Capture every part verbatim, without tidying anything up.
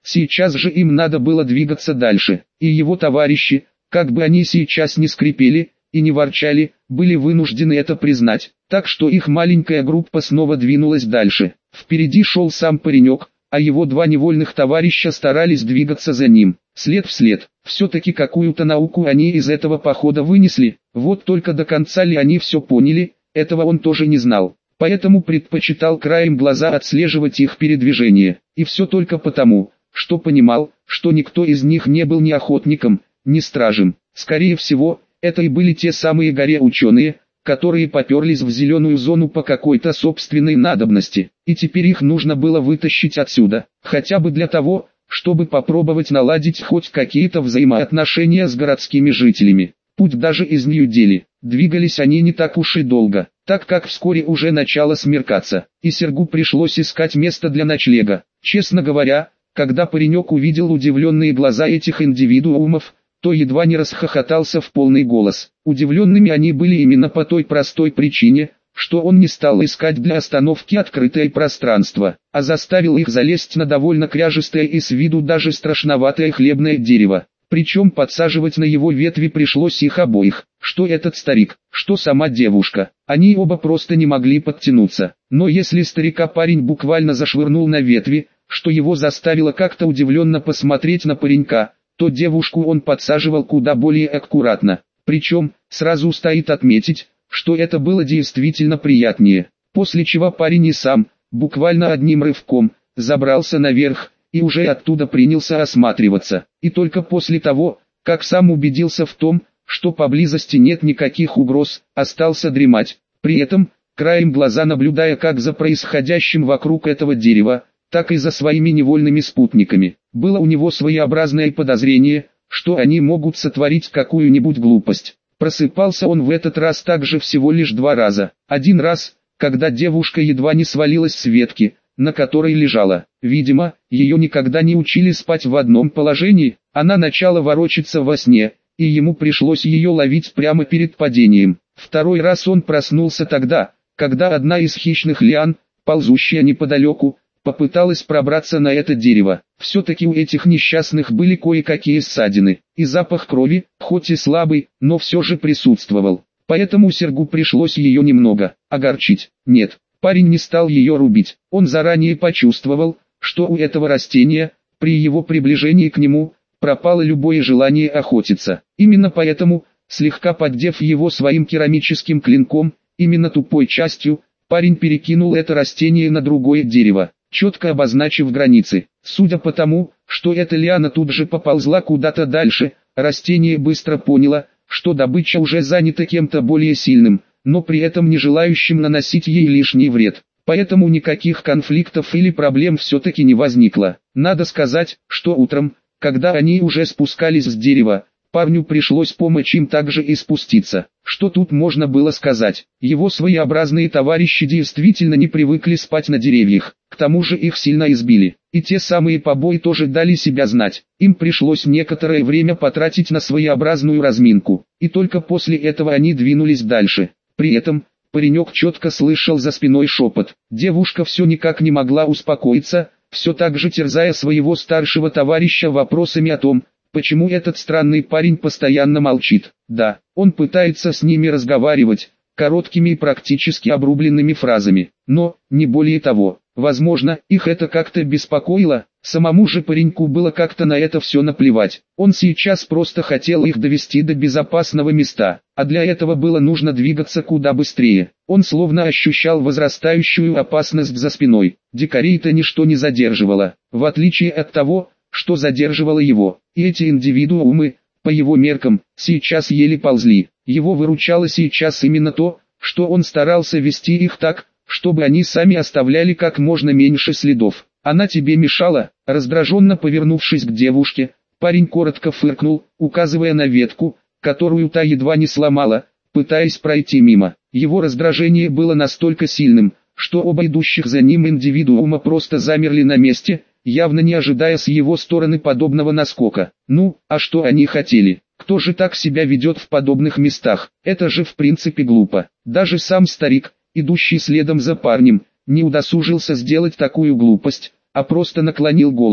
Сейчас же им надо было двигаться дальше, и его товарищи, как бы они сейчас ни скрипели и не ворчали, были вынуждены это признать, так что их маленькая группа снова двинулась дальше. Впереди шел сам паренек, а его два невольных товарища старались двигаться за ним, след в след. Все-таки какую-то науку они из этого похода вынесли, вот только до конца ли они все поняли, этого он тоже не знал. Поэтому предпочитал краем глаза отслеживать их передвижение, и все только потому, что понимал, что никто из них не был ни охотником, ни стражем. Скорее всего, это и были те самые горе-ученые, которые поперлись в зеленую зону по какой-то собственной надобности, и теперь их нужно было вытащить отсюда, хотя бы для того, чтобы попробовать наладить хоть какие-то взаимоотношения с городскими жителями. Путь даже из Нью-Дели. Двигались они не так уж и долго, так как вскоре уже начало смеркаться, и Сергу пришлось искать место для ночлега. Честно говоря, когда паренек увидел удивленные глаза этих индивидуумов, то едва не расхохотался в полный голос. Удивленными они были именно по той простой причине, что он не стал искать для остановки открытое пространство, а заставил их залезть на довольно кряжестое и с виду даже страшноватое хлебное дерево. Причем подсаживать на его ветви пришлось их обоих, что этот старик, что сама девушка. Они оба просто не могли подтянуться. Но если старика парень буквально зашвырнул на ветви, что его заставило как-то удивленно посмотреть на паренька, то девушку он подсаживал куда более аккуратно. Причем, сразу стоит отметить, что это было действительно приятнее. После чего парень и сам, буквально одним рывком, забрался наверх, и уже оттуда принялся осматриваться. И только после того, как сам убедился в том, что поблизости нет никаких угроз, остался дремать. При этом, краем глаза наблюдая как за происходящим вокруг этого дерева, так и за своими невольными спутниками. Было у него своеобразное подозрение, что они могут сотворить какую-нибудь глупость. Просыпался он в этот раз также всего лишь два раза. Один раз, когда девушка едва не свалилась с ветки, на которой лежала. Видимо, ее никогда не учили спать в одном положении, она начала ворочаться во сне, и ему пришлось ее ловить прямо перед падением. Второй раз он проснулся тогда, когда одна из хищных лиан, ползущая неподалеку, попыталась пробраться на это дерево. Все-таки у этих несчастных были кое-какие ссадины, и запах крови, хоть и слабый, но все же присутствовал. Поэтому Сергу пришлось ее немного огорчить. Нет, парень не стал ее рубить. Он заранее почувствовал, что у этого растения, при его приближении к нему, пропало любое желание охотиться. Именно поэтому, слегка поддев его своим керамическим клинком, именно тупой частью, парень перекинул это растение на другое дерево, четко обозначив границы. Судя по тому, что эта лиана тут же поползла куда-то дальше, растение быстро поняло, что добыча уже занята кем-то более сильным, но при этом не желающим наносить ей лишний вред. Поэтому никаких конфликтов или проблем все-таки не возникло. Надо сказать, что утром, когда они уже спускались с дерева, парню пришлось помочь им также и спуститься. Что тут можно было сказать? Его своеобразные товарищи действительно не привыкли спать на деревьях, к тому же их сильно избили. И те самые побои тоже дали себя знать. Им пришлось некоторое время потратить на своеобразную разминку, и только после этого они двинулись дальше. При этом, паренек четко слышал за спиной шепот. Девушка все никак не могла успокоиться, все так же терзая своего старшего товарища вопросами о том, почему этот странный парень постоянно молчит. Да, он пытается с ними разговаривать, короткими и практически обрубленными фразами, но, не более того. Возможно, их это как-то беспокоило, самому же пареньку было как-то на это все наплевать. Он сейчас просто хотел их довести до безопасного места, а для этого было нужно двигаться куда быстрее. Он словно ощущал возрастающую опасность за спиной. Дикарей-то ничто не задерживало, в отличие от того, что задерживало его. И эти индивидуумы, по его меркам, сейчас еле ползли. Его выручало сейчас именно то, что он старался вести их так, чтобы они сами оставляли как можно меньше следов. Она тебе мешала? Раздраженно повернувшись к девушке, парень коротко фыркнул, указывая на ветку, которую та едва не сломала, пытаясь пройти мимо. Его раздражение было настолько сильным, что оба идущих за ним индивидуума просто замерли на месте, явно не ожидая с его стороны подобного наскока. Ну, а что они хотели? Кто же так себя ведет в подобных местах? Это же в принципе глупо. Даже сам старик, идущий следом за парнем, не удосужился сделать такую глупость, а просто наклонил голову.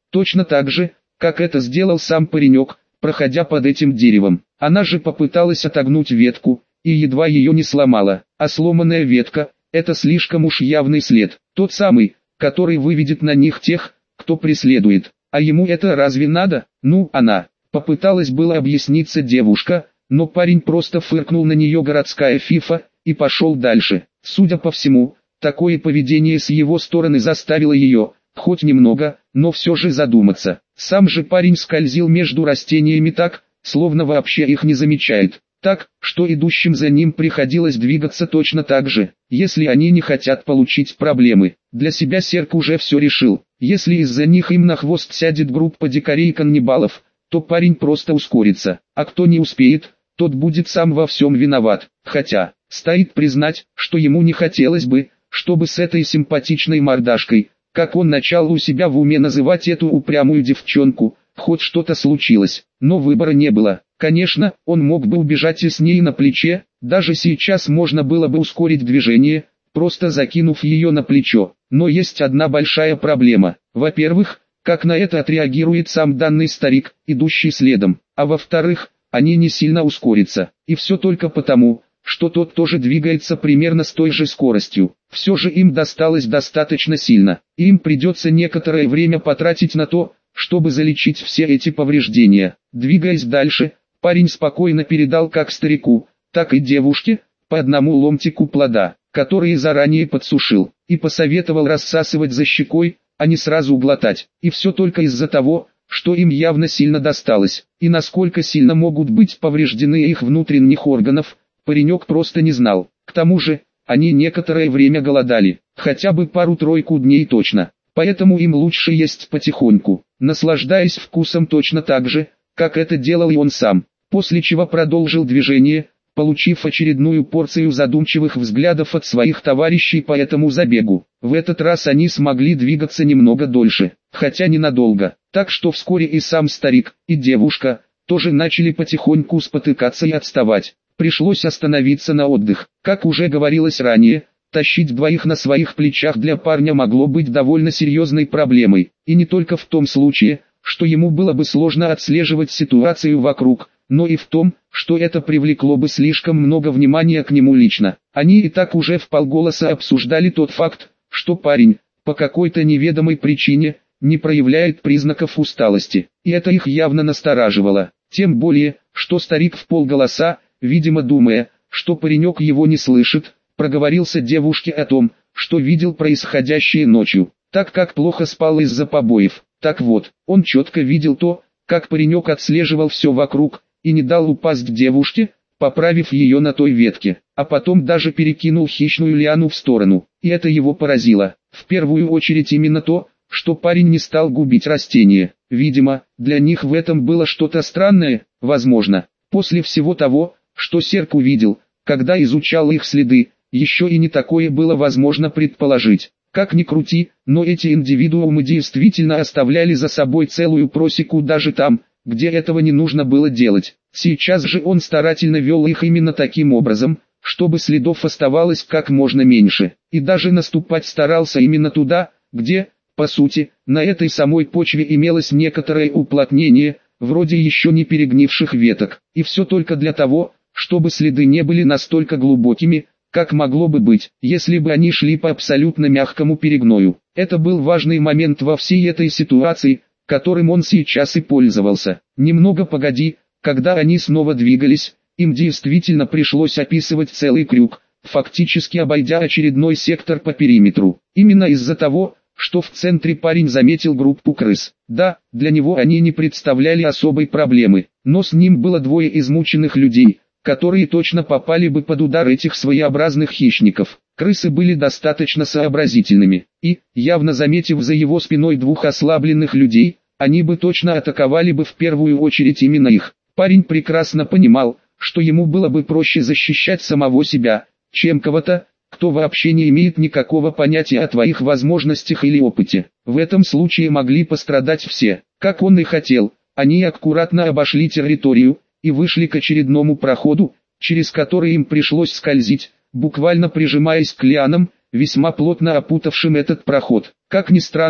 точно так же, как это сделал сам паренек, проходя под этим деревом. Она же попыталась отогнуть ветку, и едва ее не сломала, а сломанная ветка – это слишком уж явный след, тот самый, который выведет на них тех, кто преследует. А ему это разве надо? Ну, она. Попыталась было объясниться девушка, но парень просто фыркнул на нее городская фифа, и пошел дальше. Судя по всему, такое поведение с его стороны заставило ее, хоть немного, но все же задуматься. Сам же парень скользил между растениями так, словно вообще их не замечает. Так, что идущим за ним приходилось двигаться точно так же, если они не хотят получить проблемы. Для себя Серк уже все решил. Если из-за них им на хвост сядет группа дикарей-каннибалов, то парень просто ускорится, а кто не успеет, тот будет сам во всем виноват. Хотя, стоит признать, что ему не хотелось бы, чтобы с этой симпатичной мордашкой, как он начал у себя в уме называть эту упрямую девчонку, хоть что-то случилось, но выбора не было. Конечно, он мог бы убежать и с ней на плече, даже сейчас можно было бы ускорить движение, просто закинув ее на плечо. Но есть одна большая проблема. Во-первых, как на это отреагирует сам данный старик, идущий следом, а во-вторых, они не сильно ускорятся, и все только потому, что тот тоже двигается примерно с той же скоростью. Все же им досталось достаточно сильно, и им придется некоторое время потратить на то, чтобы залечить все эти повреждения. Двигаясь дальше, парень спокойно передал как старику, так и девушке, по одному ломтику плода, который заранее подсушил, и посоветовал рассасывать за щекой, а не сразу глотать. И все только из-за того, что им явно сильно досталось, и насколько сильно могут быть повреждены их внутренних органов, паренек просто не знал. К тому же, они некоторое время голодали, хотя бы пару-тройку дней точно, поэтому им лучше есть потихоньку, наслаждаясь вкусом точно так же, как это делал и он сам, после чего продолжил движение, получив очередную порцию задумчивых взглядов от своих товарищей по этому забегу. В этот раз они смогли двигаться немного дольше, хотя ненадолго, так что вскоре и сам старик, и девушка, тоже начали потихоньку спотыкаться и отставать. Пришлось остановиться на отдых. Как уже говорилось ранее, тащить двоих на своих плечах для парня могло быть довольно серьезной проблемой, и не только в том случае, что ему было бы сложно отслеживать ситуацию вокруг, но и в том, что это привлекло бы слишком много внимания к нему лично. Они и так уже вполголоса обсуждали тот факт, что парень, по какой-то неведомой причине, не проявляет признаков усталости, и это их явно настораживало. Тем более, что старик вполголоса, видимо думая, что паренек его не слышит, проговорился девушке о том, что видел происходящее ночью, так как плохо спал из-за побоев. Так вот, он четко видел то, как паренек отслеживал все вокруг, и не дал упасть девушке, поправив ее на той ветке, а потом даже перекинул хищную лиану в сторону, и это его поразило. В первую очередь именно то, что парень не стал губить растения. Видимо, для них в этом было что-то странное, возможно, после всего того, что Серк увидел, когда изучал их следы, еще и не такое было возможно предположить. Как ни крути, но эти индивидуумы действительно оставляли за собой целую просеку даже там, где этого не нужно было делать. Сейчас же он старательно вел их именно таким образом, чтобы следов оставалось как можно меньше, и даже наступать старался именно туда, где, по сути, на этой самой почве имелось некоторое уплотнение, вроде еще не перегнивших веток, и все только для того, чтобы следы не были настолько глубокими, как могло бы быть, если бы они шли по абсолютно мягкому перегною. Это был важный момент во всей этой ситуации, которым он сейчас и пользовался. Немного погоди, когда они снова двигались, им действительно пришлось описывать целый крюк, фактически обойдя очередной сектор по периметру. Именно из-за того, что в центре парень заметил группу крыс. Да, для него они не представляли особой проблемы, но с ним было двое измученных людей, которые точно попали бы под удар этих своеобразных хищников. Крысы были достаточно сообразительными, и, явно заметив за его спиной двух ослабленных людей, они бы точно атаковали бы в первую очередь именно их. Парень прекрасно понимал, что ему было бы проще защищать самого себя, чем кого-то, кто вообще не имеет никакого понятия о твоих возможностях или опыте. В этом случае могли пострадать все. Как он и хотел, они аккуратно обошли территорию и вышли к очередному проходу, через который им пришлось скользить, буквально прижимаясь к лианам, весьма плотно опутавшим этот проход. Как ни странно,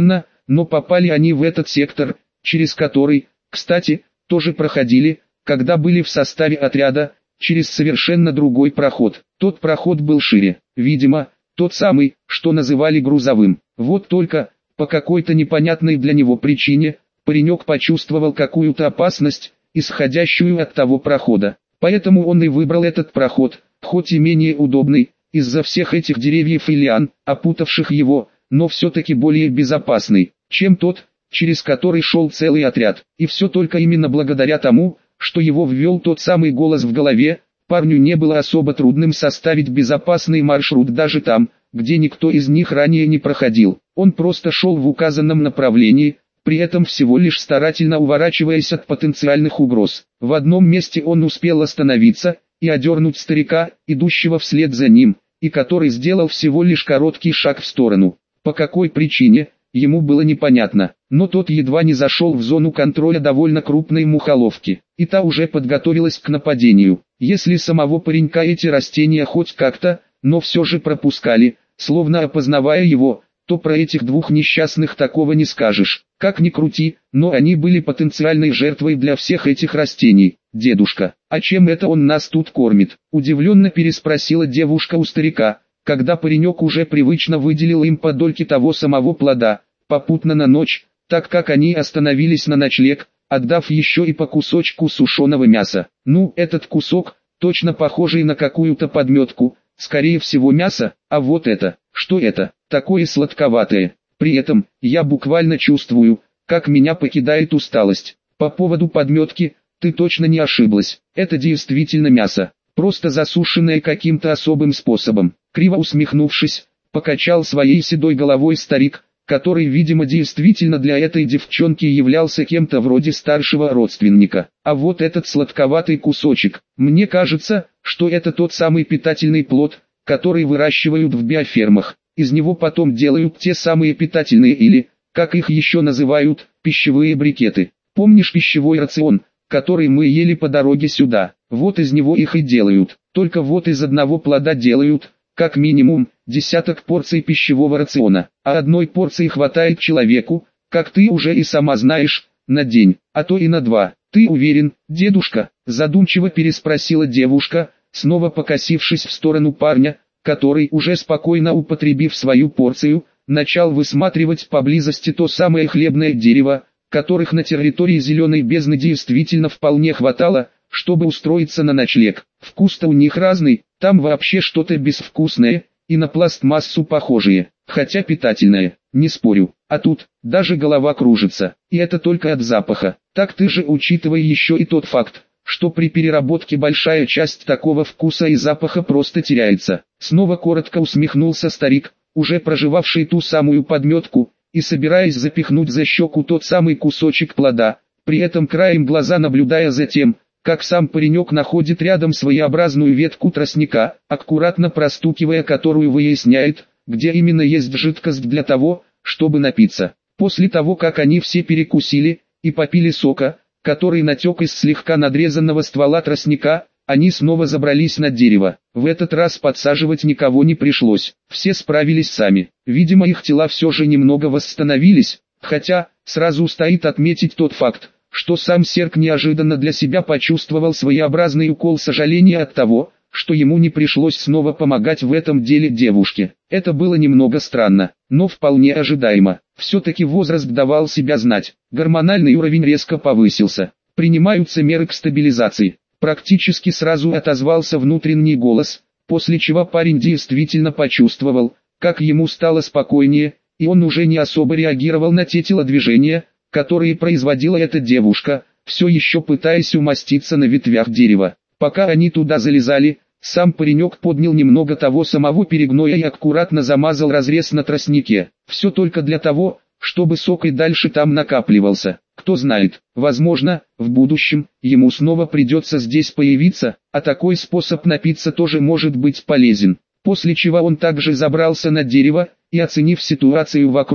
но попали они в этот сектор, через который, кстати, тоже проходили, когда были в составе отряда, через совершенно другой проход. Тот проход был шире, видимо, тот самый, что называли грузовым. Вот только, по какой-то непонятной для него причине, паренек почувствовал какую-то опасность, исходящую от того прохода. Поэтому он и выбрал этот проход, хоть и менее удобный, из-за всех этих деревьев и лиан, опутавших его, но все-таки более безопасный, чем тот, через который шел целый отряд. И все только именно благодаря тому, что его ввел тот самый голос в голове, парню не было особо трудным составить безопасный маршрут даже там, где никто из них ранее не проходил. Он просто шел в указанном направлении, при этом всего лишь старательно уворачиваясь от потенциальных угроз. В одном месте он успел остановиться и одернуть старика, идущего вслед за ним, и который сделал всего лишь короткий шаг в сторону. По какой причине, ему было непонятно, но тот едва не зашел в зону контроля довольно крупной мухоловки, и та уже подготовилась к нападению. Если самого паренька эти растения хоть как-то, но все же пропускали, словно опознавая его, то про этих двух несчастных такого не скажешь. Как ни крути, но они были потенциальной жертвой для всех этих растений. «Дедушка, а чем это он нас тут кормит?» – удивленно переспросила девушка у старика, когда паренек уже привычно выделил им по дольке того самого плода, попутно на ночь, так как они остановились на ночлег, отдав еще и по кусочку сушеного мяса. Ну, этот кусок, точно похожий на какую-то подметку, скорее всего мясо, а вот это, что это, такое сладковатое. При этом, я буквально чувствую, как меня покидает усталость. По поводу подметки, ты точно не ошиблась, это действительно мясо, просто засушенное каким-то особым способом. Криво усмехнувшись, покачал своей седой головой старик, который, видимо, действительно для этой девчонки являлся кем-то вроде старшего родственника. А вот этот сладковатый кусочек, мне кажется, что это тот самый питательный плод, который выращивают в биофермах. Из него потом делают те самые питательные или, как их еще называют, пищевые брикеты. Помнишь пищевой рацион, который мы ели по дороге сюда? Вот из него их и делают. Только вот из одного плода делают, как минимум, десяток порций пищевого рациона, а одной порции хватает человеку, как ты уже и сама знаешь, на день, а то и на два. Ты уверен, дедушка? Задумчиво переспросила девушка, снова покосившись в сторону парня, который, уже спокойно употребив свою порцию, начал высматривать поблизости то самое хлебное дерево, которых на территории зеленой бездны действительно вполне хватало, чтобы устроиться на ночлег. Вкус-то у них разный, там вообще что-то безвкусное, и на пластмассу похожее, хотя питательное, не спорю. А тут, даже голова кружится, и это только от запаха. Так ты же учитывай еще и тот факт, что при переработке большая часть такого вкуса и запаха просто теряется. Снова коротко усмехнулся старик, уже прожевавший ту самую подметку, и собираясь запихнуть за щеку тот самый кусочек плода, при этом краем глаза наблюдая за тем, как сам паренек находит рядом своеобразную ветку тростника, аккуратно простукивая которую выясняет, где именно есть жидкость для того, чтобы напиться. После того, как они все перекусили и попили сока, который натек из слегка надрезанного ствола тростника, они снова забрались на дерево. В этот раз подсаживать никого не пришлось, все справились сами. Видимо, их тела все же немного восстановились, хотя, сразу стоит отметить тот факт, что сам Серк неожиданно для себя почувствовал своеобразный укол сожаления от того, что ему не пришлось снова помогать в этом деле девушке. Это было немного странно, но вполне ожидаемо. Все-таки возраст давал себя знать, гормональный уровень резко повысился. Принимаются меры к стабилизации. Практически сразу отозвался внутренний голос, после чего парень действительно почувствовал, как ему стало спокойнее, и он уже не особо реагировал на те телодвижения, которые производила эта девушка, все еще пытаясь умоститься на ветвях дерева. Пока они туда залезали, сам паренек поднял немного того самого перегноя и аккуратно замазал разрез на тростнике. Все только для того, чтобы сок и дальше там накапливался. Кто знает, возможно, в будущем ему снова придется здесь появиться, а такой способ напиться тоже может быть полезен. После чего он также забрался на дерево и, оценив ситуацию вокруг,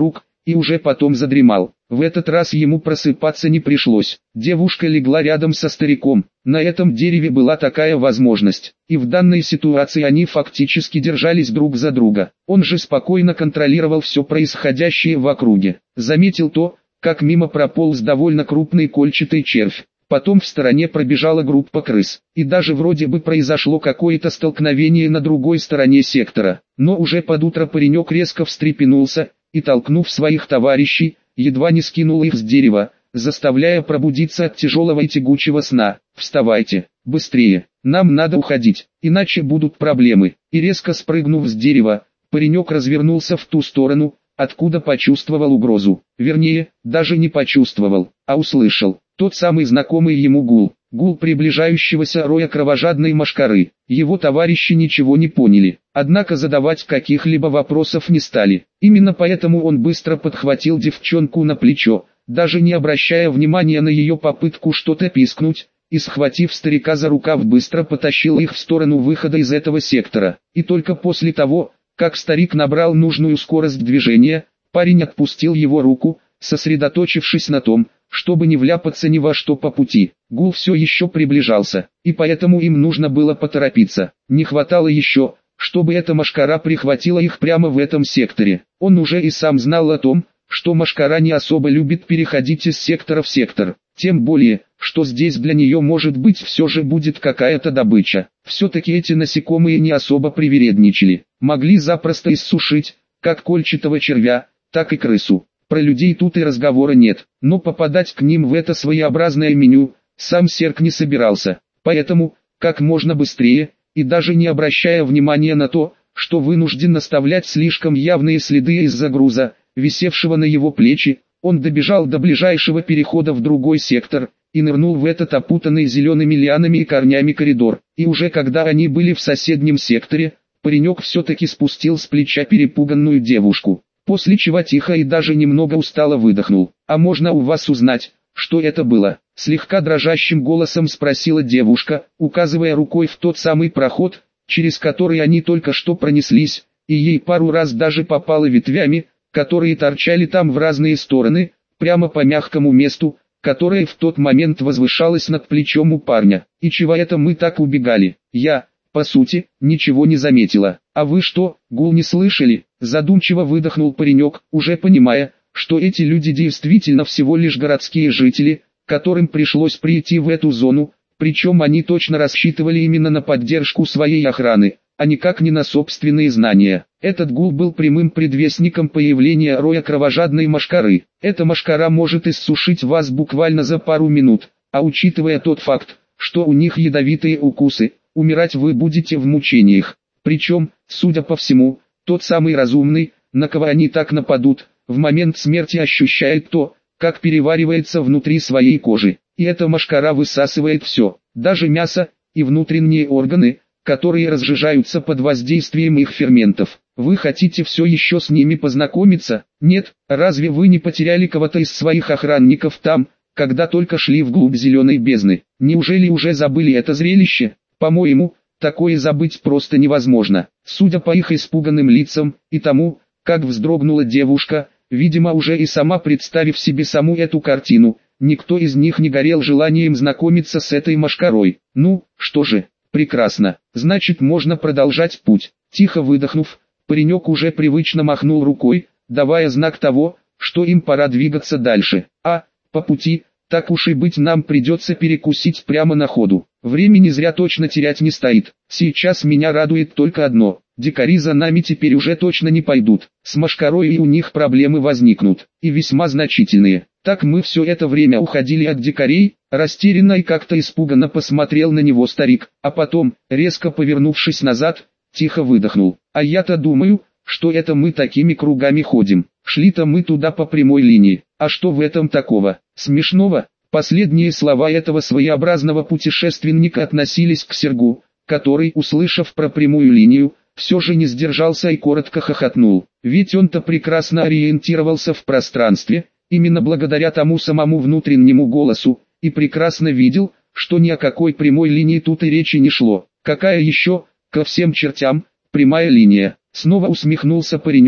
и уже потом задремал. В этот раз ему просыпаться не пришлось. Девушка легла рядом со стариком. На этом дереве была такая возможность, и в данной ситуации они фактически держались друг за друга. Он же спокойно контролировал все происходящее в округе. Заметил то, как мимо прополз довольно крупный кольчатый червь. Потом в стороне пробежала группа крыс, и даже вроде бы произошло какое-то столкновение на другой стороне сектора. Но уже под утро паренек резко встрепенулся, и толкнув своих товарищей, едва не скинул их с дерева, заставляя пробудиться от тяжелого и тягучего сна. «Вставайте, быстрее, нам надо уходить, иначе будут проблемы». И резко спрыгнув с дерева, паренек развернулся в ту сторону, откуда почувствовал угрозу. Вернее, даже не почувствовал, а услышал. Тот самый знакомый ему гул, гул приближающегося роя кровожадной мошкары. Его товарищи ничего не поняли, однако задавать каких-либо вопросов не стали. Именно поэтому он быстро подхватил девчонку на плечо, даже не обращая внимания на ее попытку что-то пискнуть, и схватив старика за рукав быстро потащил их в сторону выхода из этого сектора. И только после того, как старик набрал нужную скорость движения, парень отпустил его руку, сосредоточившись на том, чтобы не вляпаться ни во что по пути. Гул все еще приближался, и поэтому им нужно было поторопиться. Не хватало еще, чтобы эта мошкара прихватила их прямо в этом секторе. Он уже и сам знал о том, что мошкара не особо любит переходить из сектора в сектор. Тем более, что здесь для нее может быть все же будет какая-то добыча. Все-таки эти насекомые не особо привередничали. Могли запросто иссушить, как кольчатого червя, так и крысу. Про людей тут и разговора нет, но попадать к ним в это своеобразное меню, сам Серк не собирался. Поэтому, как можно быстрее, и даже не обращая внимания на то, что вынужден оставлять слишком явные следы из-за груза, висевшего на его плечи, он добежал до ближайшего перехода в другой сектор, и нырнул в этот опутанный зелеными лианами и корнями коридор. И уже когда они были в соседнем секторе, паренек все-таки спустил с плеча перепуганную девушку. После чего тихо и даже немного устало выдохнул. «А можно у вас узнать, что это было?» Слегка дрожащим голосом спросила девушка, указывая рукой в тот самый проход, через который они только что пронеслись, и ей пару раз даже попало ветвями, которые торчали там в разные стороны, прямо по мягкому месту, которое в тот момент возвышалось над плечом у парня. «И чего это мы так убегали?» «Я, по сути, ничего не заметила. А вы что, гул не слышали?» Задумчиво выдохнул паренек, уже понимая, что эти люди действительно всего лишь городские жители, которым пришлось прийти в эту зону, причем они точно рассчитывали именно на поддержку своей охраны, а никак не на собственные знания. Этот гул был прямым предвестником появления роя кровожадной мошкары. Эта мошкара может иссушить вас буквально за пару минут, а учитывая тот факт, что у них ядовитые укусы, умирать вы будете в мучениях. Причем, судя по всему, тот самый разумный, на кого они так нападут, в момент смерти ощущает то, как переваривается внутри своей кожи. И эта мошкара высасывает все, даже мясо и внутренние органы, которые разжижаются под воздействием их ферментов. Вы хотите все еще с ними познакомиться? Нет, разве вы не потеряли кого-то из своих охранников там, когда только шли вглубь зеленой бездны? Неужели уже забыли это зрелище? По-моему, такое забыть просто невозможно. Судя по их испуганным лицам и тому, как вздрогнула девушка, видимо уже и сама представив себе саму эту картину, никто из них не горел желанием знакомиться с этой мошкарой. Ну, что же, прекрасно, значит можно продолжать путь. Тихо выдохнув, паренек уже привычно махнул рукой, давая знак того, что им пора двигаться дальше. А, по пути, так уж и быть, нам придется перекусить прямо на ходу. Времени зря точно терять не стоит. Сейчас меня радует только одно. Дикари за нами теперь уже точно не пойдут. С мошкарой и у них проблемы возникнут. И весьма значительные. Так мы все это время уходили от дикарей. Растерянно и как-то испуганно посмотрел на него старик. А потом, резко повернувшись назад, тихо выдохнул. А я-то думаю, что это мы такими кругами ходим. Шли-то мы туда по прямой линии. А что в этом такого? Смешного? Последние слова этого своеобразного путешественника относились к Сергу, который, услышав про прямую линию, все же не сдержался и коротко хохотнул. Ведь он-то прекрасно ориентировался в пространстве, именно благодаря тому самому внутреннему голосу, и прекрасно видел, что ни о какой прямой линии тут и речи не шло. Какая еще, ко всем чертям, прямая линия? Снова усмехнулся паренек,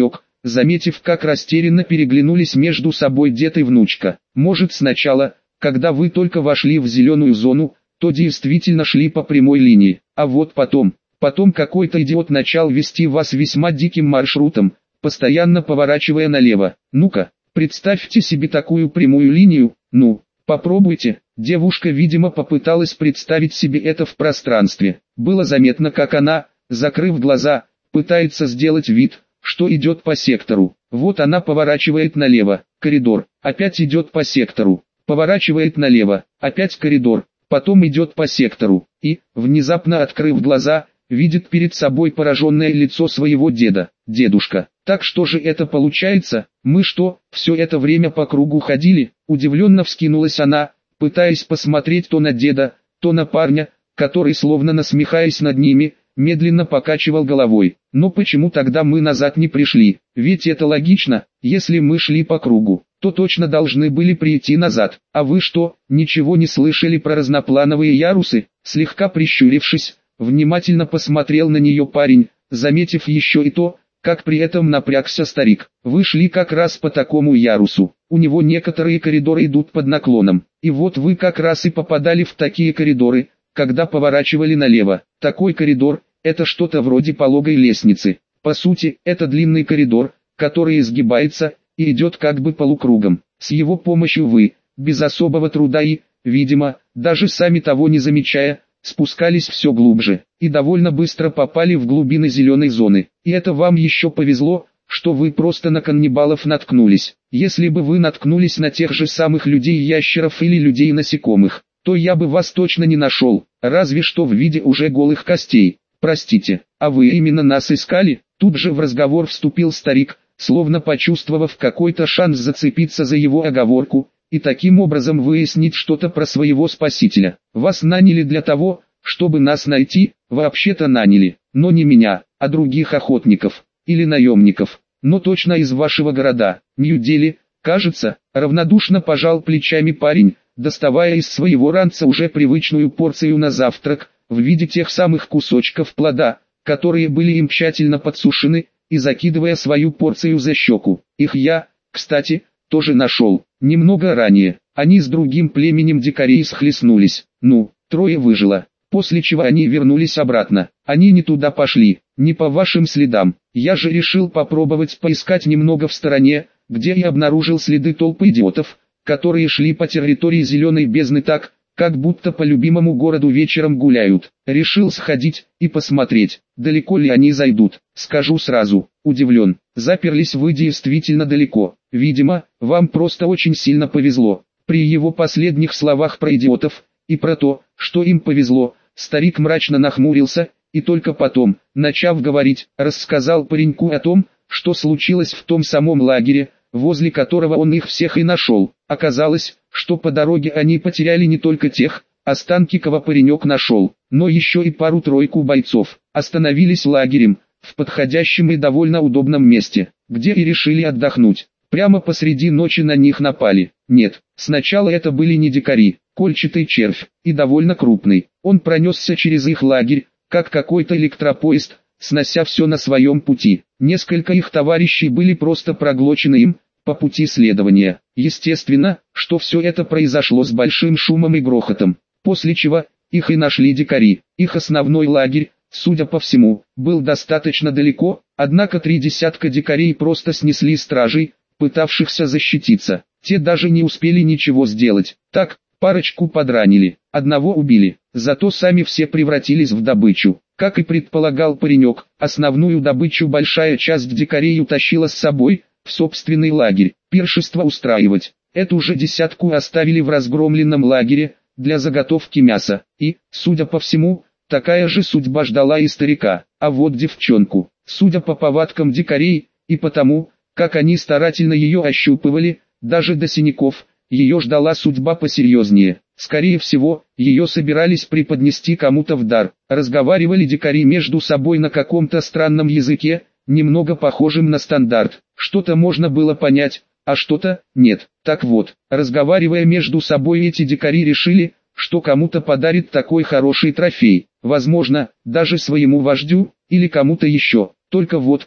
заметив, как растерянно переглянулись между собой дед и внучка. Может, сначала, когда вы только вошли в зеленую зону, то действительно шли по прямой линии, а вот потом, потом какой-то идиот начал вести вас весьма диким маршрутом, постоянно поворачивая налево. Ну-ка, представьте себе такую прямую линию, ну, попробуйте. Девушка, видимо, попыталась представить себе это в пространстве. Было заметно, как она, закрыв глаза, пытается сделать вид, что идет по сектору. Вот она поворачивает налево, коридор, опять идет по сектору, поворачивает налево, опять коридор, потом идет по сектору, и, внезапно открыв глаза, видит перед собой пораженное лицо своего деда. Дедушка, так что же это получается, мы что, все это время по кругу ходили? Удивленно вскинулась она, пытаясь посмотреть то на деда, то на парня, который, словно насмехаясь над ними, медленно покачивал головой. Но почему тогда мы назад не пришли? Ведь это логично, если мы шли по кругу, то точно должны были прийти назад. А вы что, ничего не слышали про разноплановые ярусы? Слегка прищурившись, внимательно посмотрел на нее парень, заметив еще и то, как при этом напрягся старик. Вы шли как раз по такому ярусу. У него некоторые коридоры идут под наклоном. И вот вы как раз и попадали в такие коридоры, когда поворачивали налево. Такой коридор – это что-то вроде пологой лестницы. По сути, это длинный коридор, который изгибается и идет как бы полукругом. С его помощью вы, без особого труда и, видимо, даже сами того не замечая, спускались все глубже, и довольно быстро попали в глубины зеленой зоны. И это вам еще повезло, что вы просто на каннибалов наткнулись. Если бы вы наткнулись на тех же самых людей-ящеров или людей-насекомых, то я бы вас точно не нашел, разве что в виде уже голых костей. Простите, а вы именно нас искали? Тут же в разговор вступил старик, словно почувствовав какой-то шанс зацепиться за его оговорку, и таким образом выяснить что-то про своего спасителя. Вас наняли для того, чтобы нас найти, вообще-то наняли, но не меня, а других охотников, или наемников, но точно из вашего города, Нью-Дели, кажется, равнодушно пожал плечами парень, доставая из своего ранца уже привычную порцию на завтрак, в виде тех самых кусочков плода, которые были им тщательно подсушены, и закидывая свою порцию за щеку. Их я, кстати, тоже нашел. Немного ранее, они с другим племенем дикарей схлестнулись, ну, трое выжило, после чего они вернулись обратно. Они не туда пошли, не по вашим следам. Я же решил попробовать поискать немного в стороне, где я обнаружил следы толпы идиотов, которые шли по территории зеленой бездны так, как будто по любимому городу вечером гуляют. Решил сходить и посмотреть, далеко ли они зайдут. Скажу сразу, удивлен, заперлись вы действительно далеко. Видимо, вам просто очень сильно повезло. При его последних словах про идиотов, и про то, что им повезло, старик мрачно нахмурился, и только потом, начав говорить, рассказал пареньку о том, что случилось в том самом лагере, возле которого он их всех и нашел. Оказалось, что по дороге они потеряли не только тех, останки кого паренек нашел, но еще и пару-тройку бойцов. Остановились лагерем, в подходящем и довольно удобном месте, где и решили отдохнуть. Прямо посреди ночи на них напали. Нет, сначала это были не дикари, кольчатый червь, и довольно крупный. Он пронесся через их лагерь, как какой-то электропоезд, снося все на своем пути. Несколько их товарищей были просто проглочены им, по пути следования. Естественно, что все это произошло с большим шумом и грохотом, после чего их и нашли дикари. Их основной лагерь, судя по всему, был достаточно далеко, однако три десятка дикарей просто снесли стражей, пытавшихся защититься. Те даже не успели ничего сделать. Так, парочку подранили, одного убили, зато сами все превратились в добычу. Как и предполагал паренек, основную добычу большая часть дикарей утащила с собой, в собственный лагерь, пиршество устраивать. Эту же десятку оставили в разгромленном лагере, для заготовки мяса. И, судя по всему, такая же судьба ждала и старика. А вот девчонку, судя по повадкам дикарей, и потому, как они старательно ее ощупывали, даже до синяков, ее ждала судьба посерьезнее. Скорее всего, ее собирались преподнести кому-то в дар. Разговаривали дикари между собой на каком-то странном языке, немного похожим на стандарт. Что-то можно было понять, а что-то нет. Так вот, разговаривая между собой, эти дикари решили, что кому-то подарит такой хороший трофей. Возможно, даже своему вождю, или кому-то еще. Только вот кому,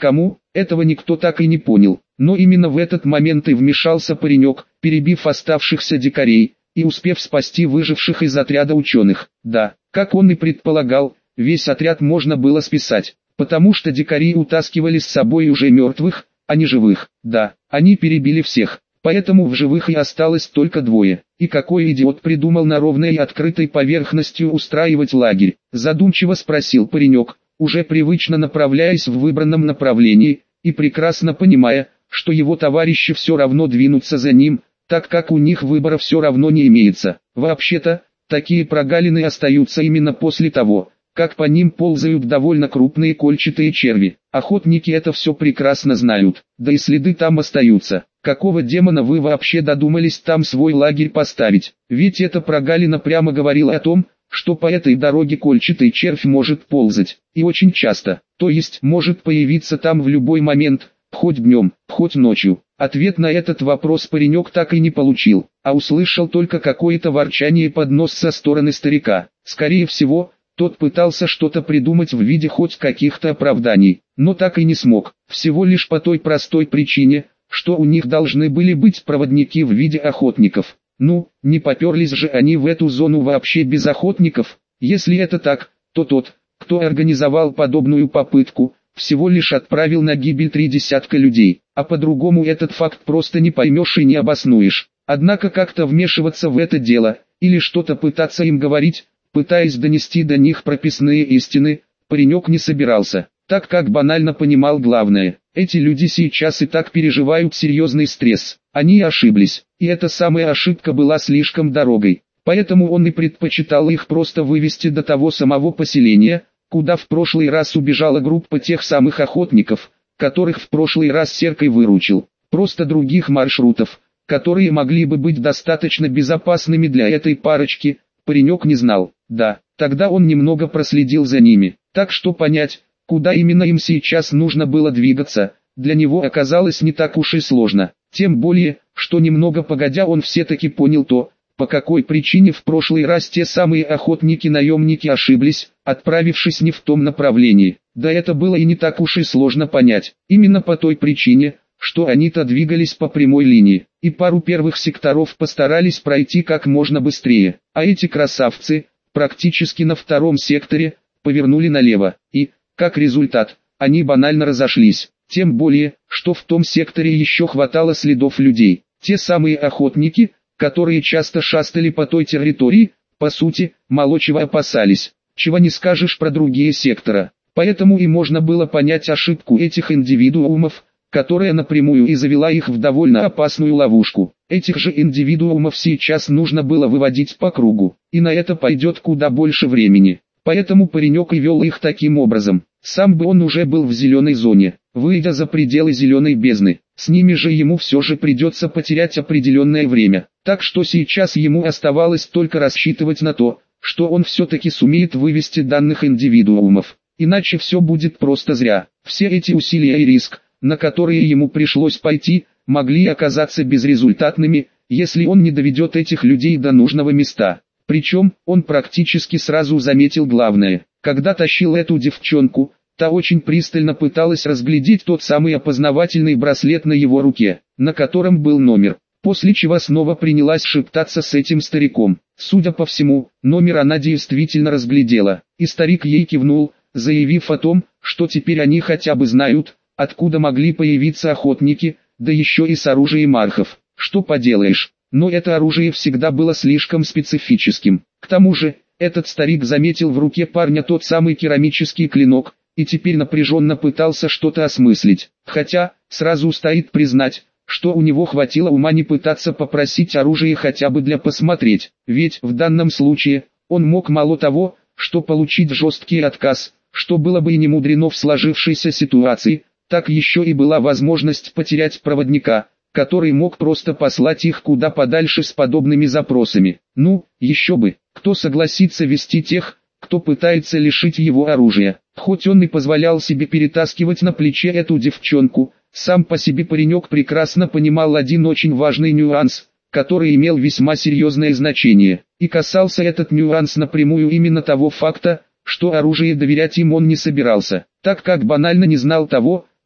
Этого никто так и не понял, но именно в этот момент и вмешался паренек, перебив оставшихся дикарей и успев спасти выживших из отряда ученых. Да, как он и предполагал, весь отряд можно было списать, потому что дикари утаскивали с собой уже мертвых, а не живых. Да, они перебили всех, поэтому в живых и осталось только двое. И какой идиот придумал на ровной и открытой поверхностью устраивать лагерь? Задумчиво спросил паренек, уже привычно направляясь в выбранном направлении, и прекрасно понимая, что его товарищи все равно двинутся за ним, так как у них выбора все равно не имеется. Вообще-то, такие прогалины остаются именно после того, как по ним ползают довольно крупные кольчатые черви. Охотники это все прекрасно знают, да и следы там остаются. Какого демона вы вообще додумались там свой лагерь поставить? Ведь эта прогалина прямо говорила о том, что по этой дороге кольчатый червь может ползать, и очень часто, то есть может появиться там в любой момент, хоть днем, хоть ночью. Ответ на этот вопрос паренек так и не получил, а услышал только какое-то ворчание под нос со стороны старика. Скорее всего, тот пытался что-то придумать в виде хоть каких-то оправданий, но так и не смог, всего лишь по той простой причине, что у них должны были быть проводники в виде охотников. Ну, не поперлись же они в эту зону вообще без охотников. Если это так, то тот, кто организовал подобную попытку, всего лишь отправил на гибель три десятка людей, а по-другому этот факт просто не поймешь и не обоснуешь. Однако как-то вмешиваться в это дело, или что-то пытаться им говорить, пытаясь донести до них прописные истины, паренек не собирался, так как банально понимал главное. Эти люди сейчас и так переживают серьезный стресс, они ошиблись, и эта самая ошибка была слишком дорогой, поэтому он и предпочитал их просто вывести до того самого поселения, куда в прошлый раз убежала группа тех самых охотников, которых в прошлый раз Серкой выручил. Просто других маршрутов, которые могли бы быть достаточно безопасными для этой парочки, паренек не знал. Да, тогда он немного проследил за ними, так что понять, куда именно им сейчас нужно было двигаться, для него оказалось не так уж и сложно. Тем более, что немного погодя он все-таки понял то, по какой причине в прошлый раз те самые охотники-наемники ошиблись, отправившись не в том направлении. Да это было и не так уж и сложно понять, именно по той причине, что они-то двигались по прямой линии, и пару первых секторов постарались пройти как можно быстрее, а эти красавцы, практически на втором секторе, повернули налево, и, как результат, они банально разошлись. Тем более, что в том секторе еще хватало следов людей. Те самые охотники, которые часто шастали по той территории, по сути, мало чего опасались, чего не скажешь про другие сектора. Поэтому и можно было понять ошибку этих индивидуумов, которая напрямую и завела их в довольно опасную ловушку. Этих же индивидуумов сейчас нужно было выводить по кругу, и на это пойдет куда больше времени. Поэтому паренек и вел их таким образом. Сам бы он уже был в зеленой зоне, выйдя за пределы зеленой бездны. С ними же ему все же придется потерять определенное время. Так что сейчас ему оставалось только рассчитывать на то, что он все-таки сумеет вывести данных индивидуумов. Иначе все будет просто зря. Все эти усилия и риск, на которые ему пришлось пойти, могли оказаться безрезультатными, если он не доведет этих людей до нужного места. Причем, он практически сразу заметил главное. Когда тащил эту девчонку, та очень пристально пыталась разглядеть тот самый опознавательный браслет на его руке, на котором был номер. После чего снова принялась шептаться с этим стариком. Судя по всему, номер она действительно разглядела, и старик ей кивнул, заявив о том, что теперь они хотя бы знают, откуда могли появиться охотники, да еще и с оружием архов. Что поделаешь, но это оружие всегда было слишком специфическим. К тому же, этот старик заметил в руке парня тот самый керамический клинок, и теперь напряженно пытался что-то осмыслить. Хотя, сразу стоит признать, что у него хватило ума не пытаться попросить оружие хотя бы для посмотреть, ведь в данном случае, он мог мало того, что получить жесткий отказ, что было бы и не мудрено в сложившейся ситуации, так еще и была возможность потерять проводника, который мог просто послать их куда подальше с подобными запросами. Ну, еще бы, кто согласится вести тех, кто пытается лишить его оружия. Хоть он и позволял себе перетаскивать на плече эту девчонку, сам по себе паренек прекрасно понимал один очень важный нюанс, который имел весьма серьезное значение, и касался этот нюанс напрямую именно того факта, что оружие доверять им он не собирался, так как банально не знал того,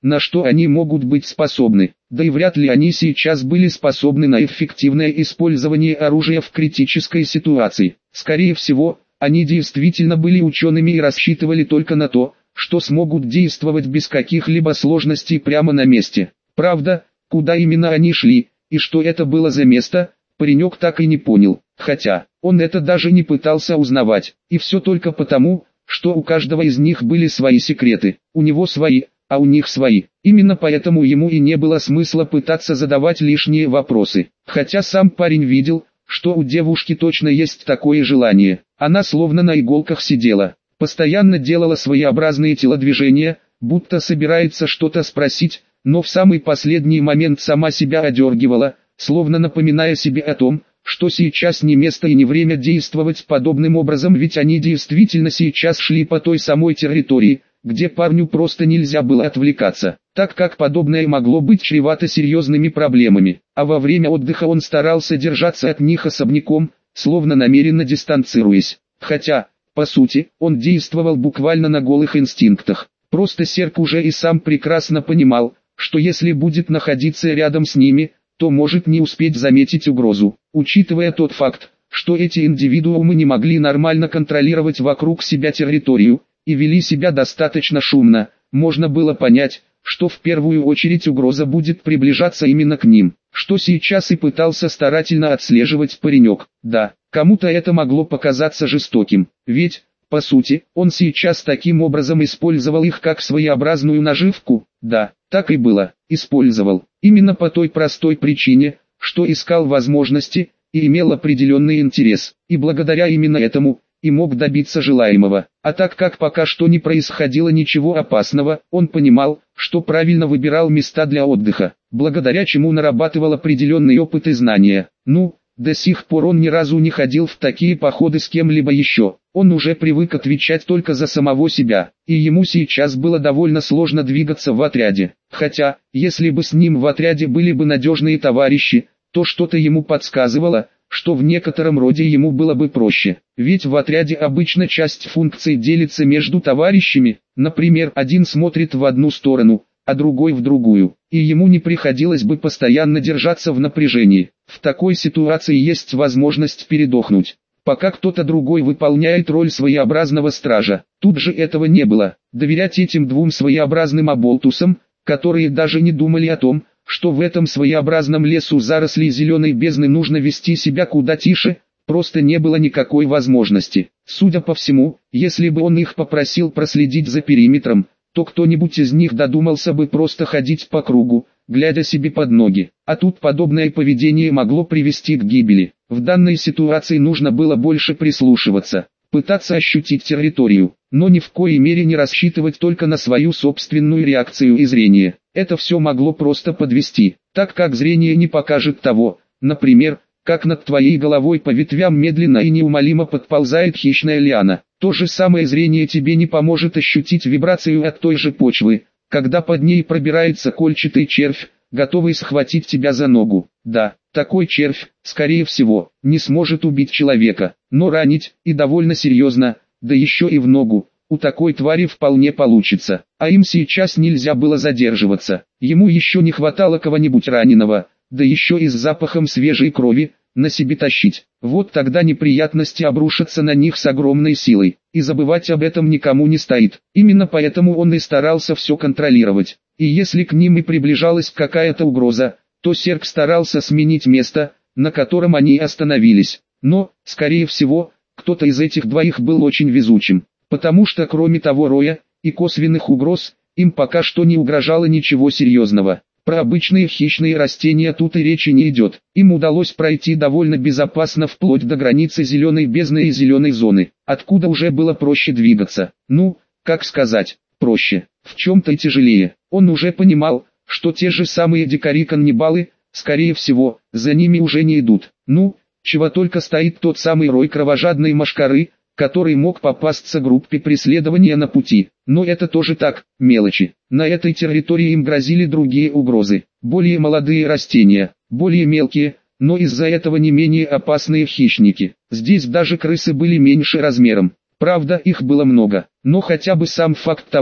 на что они могут быть способны. Да и вряд ли они сейчас были способны на эффективное использование оружия в критической ситуации. Скорее всего, они действительно были учеными и рассчитывали только на то, что смогут действовать без каких-либо сложностей прямо на месте. Правда, куда именно они шли, и что это было за место, паренек так и не понял. Хотя, он это даже не пытался узнавать. И все только потому, что у каждого из них были свои секреты. У него свои, а у них свои. Именно поэтому ему и не было смысла пытаться задавать лишние вопросы. Хотя сам парень видел, что у девушки точно есть такое желание. Она словно на иголках сидела. Постоянно делала своеобразные телодвижения, будто собирается что-то спросить, но в самый последний момент сама себя одергивала, словно напоминая себе о том, что сейчас не место и не время действовать подобным образом, ведь они действительно сейчас шли по той самой территории, где парню просто нельзя было отвлекаться, так как подобное могло быть чревато серьезными проблемами, а во время отдыха он старался держаться от них особняком, словно намеренно дистанцируясь, хотя, по сути, он действовал буквально на голых инстинктах. Просто Серк уже и сам прекрасно понимал, что если будет находиться рядом с ними, то может не успеть заметить угрозу. Учитывая тот факт, что эти индивидуумы не могли нормально контролировать вокруг себя территорию, и вели себя достаточно шумно, можно было понять, что в первую очередь угроза будет приближаться именно к ним, что сейчас и пытался старательно отслеживать паренек. Да, кому-то это могло показаться жестоким, ведь, по сути, он сейчас таким образом использовал их как своеобразную наживку. Да, так и было, использовал, именно по той простой причине, что искал возможности, и имел определенный интерес, и благодаря именно этому, и мог добиться желаемого. А так как пока что не происходило ничего опасного, он понимал, что правильно выбирал места для отдыха, благодаря чему нарабатывал определенный опыт и знания. Ну, до сих пор он ни разу не ходил в такие походы с кем-либо еще. Он уже привык отвечать только за самого себя, и ему сейчас было довольно сложно двигаться в отряде. Хотя, если бы с ним в отряде были бы надежные товарищи, то что-то ему подсказывало, что в некотором роде ему было бы проще. Ведь в отряде обычно часть функций делится между товарищами, например, один смотрит в одну сторону, а другой в другую, и ему не приходилось бы постоянно держаться в напряжении. В такой ситуации есть возможность передохнуть, пока кто-то другой выполняет роль своеобразного стража. Тут же этого не было. Доверять этим двум своеобразным оболтусам, которые даже не думали о том, что в этом своеобразном лесу зарослей зеленой бездны нужно вести себя куда тише, просто не было никакой возможности. Судя по всему, если бы он их попросил проследить за периметром, то кто-нибудь из них додумался бы просто ходить по кругу, глядя себе под ноги. А тут подобное поведение могло привести к гибели. В данной ситуации нужно было больше прислушиваться, пытаться ощутить территорию, но ни в коей мере не рассчитывать только на свою собственную реакцию и зрение. Это все могло просто подвести, так как зрение не покажет того, например, как над твоей головой по ветвям медленно и неумолимо подползает хищная лиана. То же самое зрение тебе не поможет ощутить вибрацию от той же почвы, когда под ней пробирается кольчатый червь, готовый схватить тебя за ногу. Да, такой червь, скорее всего, не сможет убить человека, но ранить, и довольно серьезно, да еще и в ногу, у такой твари вполне получится. А им сейчас нельзя было задерживаться, ему еще не хватало кого-нибудь раненого, да еще и с запахом свежей крови, на себе тащить. Вот тогда неприятности обрушатся на них с огромной силой, и забывать об этом никому не стоит. Именно поэтому он и старался все контролировать. И если к ним и приближалась какая-то угроза, то Серк старался сменить место, на котором они остановились. Но, скорее всего, кто-то из этих двоих был очень везучим, потому что кроме того роя и косвенных угроз, им пока что не угрожало ничего серьезного. Про обычные хищные растения тут и речи не идет. Им удалось пройти довольно безопасно вплоть до границы зеленой бездны и зеленой зоны, откуда уже было проще двигаться. Ну, как сказать, проще, в чем-то и тяжелее. Он уже понимал, что те же самые дикари-каннибалы, скорее всего, за ними уже не идут. Ну, чего только стоит тот самый рой кровожадной мошкары, который мог попасться группе преследования на пути. Но это тоже так, мелочи. На этой территории им грозили другие угрозы. Более молодые растения, более мелкие, но из-за этого не менее опасные хищники. Здесь даже крысы были меньше размером. Правда, их было много, но хотя бы сам факт того,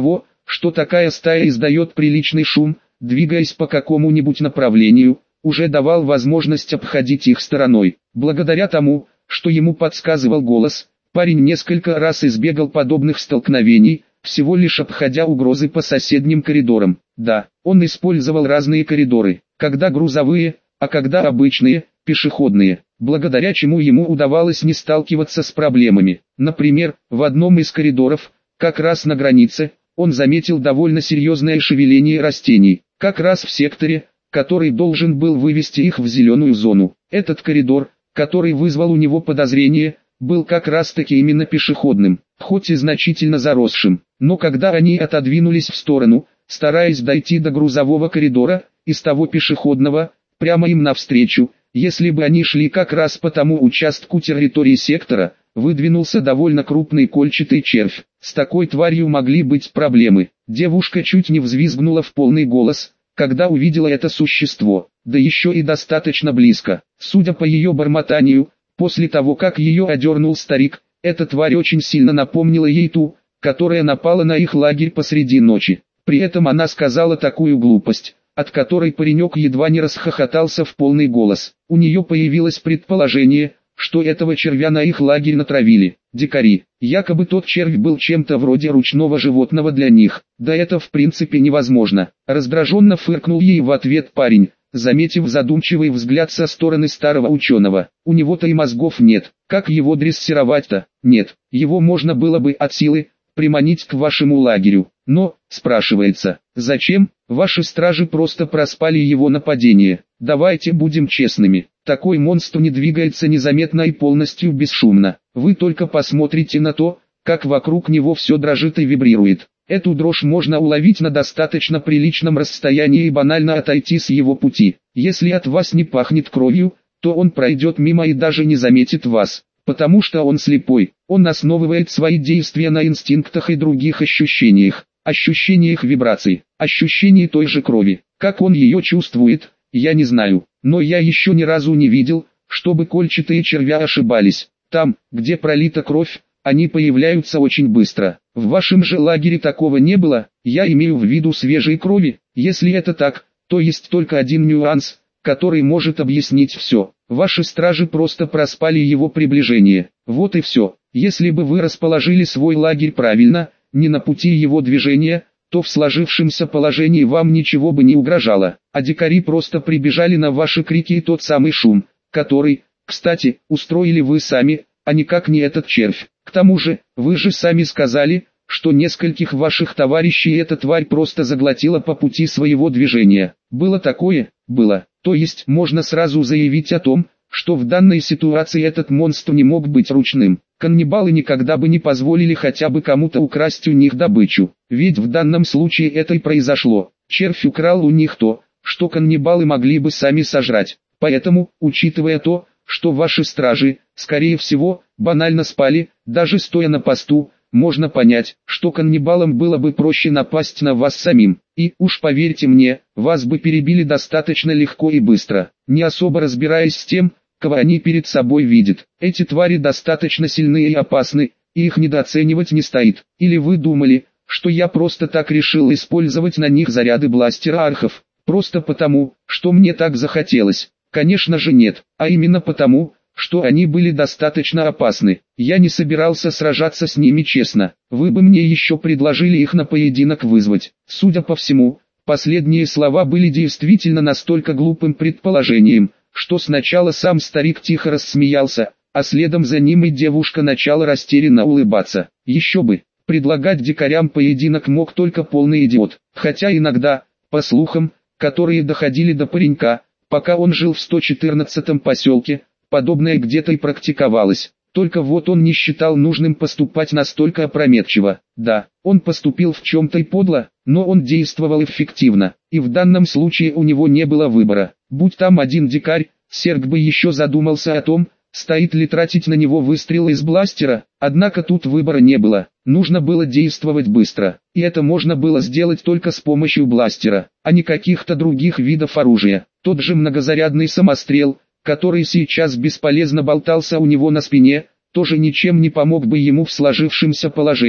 что такая стая издает приличный шум, двигаясь по какому-нибудь направлению, уже давал возможность обходить их стороной. Благодаря тому, что ему подсказывал голос, парень несколько раз избегал подобных столкновений, всего лишь обходя угрозы по соседним коридорам. Да, он использовал разные коридоры, когда грузовые, а когда обычные, пешеходные, благодаря чему ему удавалось не сталкиваться с проблемами. Например, в одном из коридоров, как раз на границе, он заметил довольно серьезное шевеление растений, как раз в секторе, который должен был вывести их в зеленую зону. Этот коридор, который вызвал у него подозрение, был как раз таки именно пешеходным, хоть и значительно заросшим. Но когда они отодвинулись в сторону, стараясь дойти до грузового коридора, из того пешеходного, прямо им навстречу, если бы они шли как раз по тому участку территории сектора, выдвинулся довольно крупный кольчатый червь. С такой тварью могли быть проблемы. Девушка чуть не взвизгнула в полный голос, когда увидела это существо, да еще и достаточно близко. Судя по ее бормотанию, после того как ее одернул старик, эта тварь очень сильно напомнила ей ту, которая напала на их лагерь посреди ночи. При этом она сказала такую глупость, от которой паренек едва не расхохотался в полный голос. У нее появилось предположение, что этого червя на их лагерь натравили дикари. Якобы тот червь был чем-то вроде ручного животного для них. Да это в принципе невозможно. Раздраженно фыркнул ей в ответ парень, заметив задумчивый взгляд со стороны старого ученого. У него-то и мозгов нет. Как его дрессировать-то? Нет, его можно было бы от силы приманить к вашему лагерю. Но, спрашивается, зачем? Ваши стражи просто проспали его нападение. Давайте будем честными. Такой монстр не двигается незаметно и полностью бесшумно. Вы только посмотрите на то, как вокруг него все дрожит и вибрирует. Эту дрожь можно уловить на достаточно приличном расстоянии и банально отойти с его пути. Если от вас не пахнет кровью, то он пройдет мимо и даже не заметит вас. Потому что он слепой, он основывает свои действия на инстинктах и других ощущениях. Ощущениях вибраций, ощущении той же крови. Как он ее чувствует, я не знаю. Но я еще ни разу не видел, чтобы кольчатые червя ошибались. Там, где пролита кровь, они появляются очень быстро. В вашем же лагере такого не было, я имею в виду свежей крови. Если это так, то есть только один нюанс, который может объяснить все. Ваши стражи просто проспали его приближение. Вот и все. Если бы вы расположили свой лагерь правильно, не на пути его движения, то в сложившемся положении вам ничего бы не угрожало, а дикари просто прибежали на ваши крики и тот самый шум, который, кстати, устроили вы сами, а никак не этот червь. К тому же, вы же сами сказали, что нескольких ваших товарищей эта тварь просто заглотила по пути своего движения. Было такое? Было. То есть можно сразу заявить о том, что в данной ситуации этот монстр не мог быть ручным. Каннибалы никогда бы не позволили хотя бы кому-то украсть у них добычу, ведь в данном случае это и произошло. Червь украл у них то, что каннибалы могли бы сами сожрать. Поэтому, учитывая то, что ваши стражи, скорее всего, банально спали, даже стоя на посту, можно понять, что каннибалам было бы проще напасть на вас самим. И, уж поверьте мне, вас бы перебили достаточно легко и быстро, не особо разбираясь с тем, кого они перед собой видят. Эти твари достаточно сильны и опасны, и их недооценивать не стоит. Или вы думали, что я просто так решил использовать на них заряды бластера архов, просто потому, что мне так захотелось? Конечно же нет, а именно потому, что они были достаточно опасны. Я не собирался сражаться с ними честно. Вы бы мне еще предложили их на поединок вызвать. Судя по всему, последние слова были действительно настолько глупым предположением, что сначала сам старик тихо рассмеялся, а следом за ним и девушка начала растерянно улыбаться. Еще бы, предлагать дикарям поединок мог только полный идиот. Хотя иногда, по слухам, которые доходили до паренька, пока он жил в сто четырнадцатом поселке, подобное где-то и практиковалось. Только вот он не считал нужным поступать настолько опрометчиво. Да, он поступил в чем-то и подло, но он действовал эффективно, и в данном случае у него не было выбора. Будь там один дикарь, Серг бы еще задумался о том, стоит ли тратить на него выстрел из бластера, однако тут выбора не было. Нужно было действовать быстро, и это можно было сделать только с помощью бластера, а не каких-то других видов оружия. Тот же многозарядный самострел, который сейчас бесполезно болтался у него на спине, тоже ничем не помог бы ему в сложившемся положении.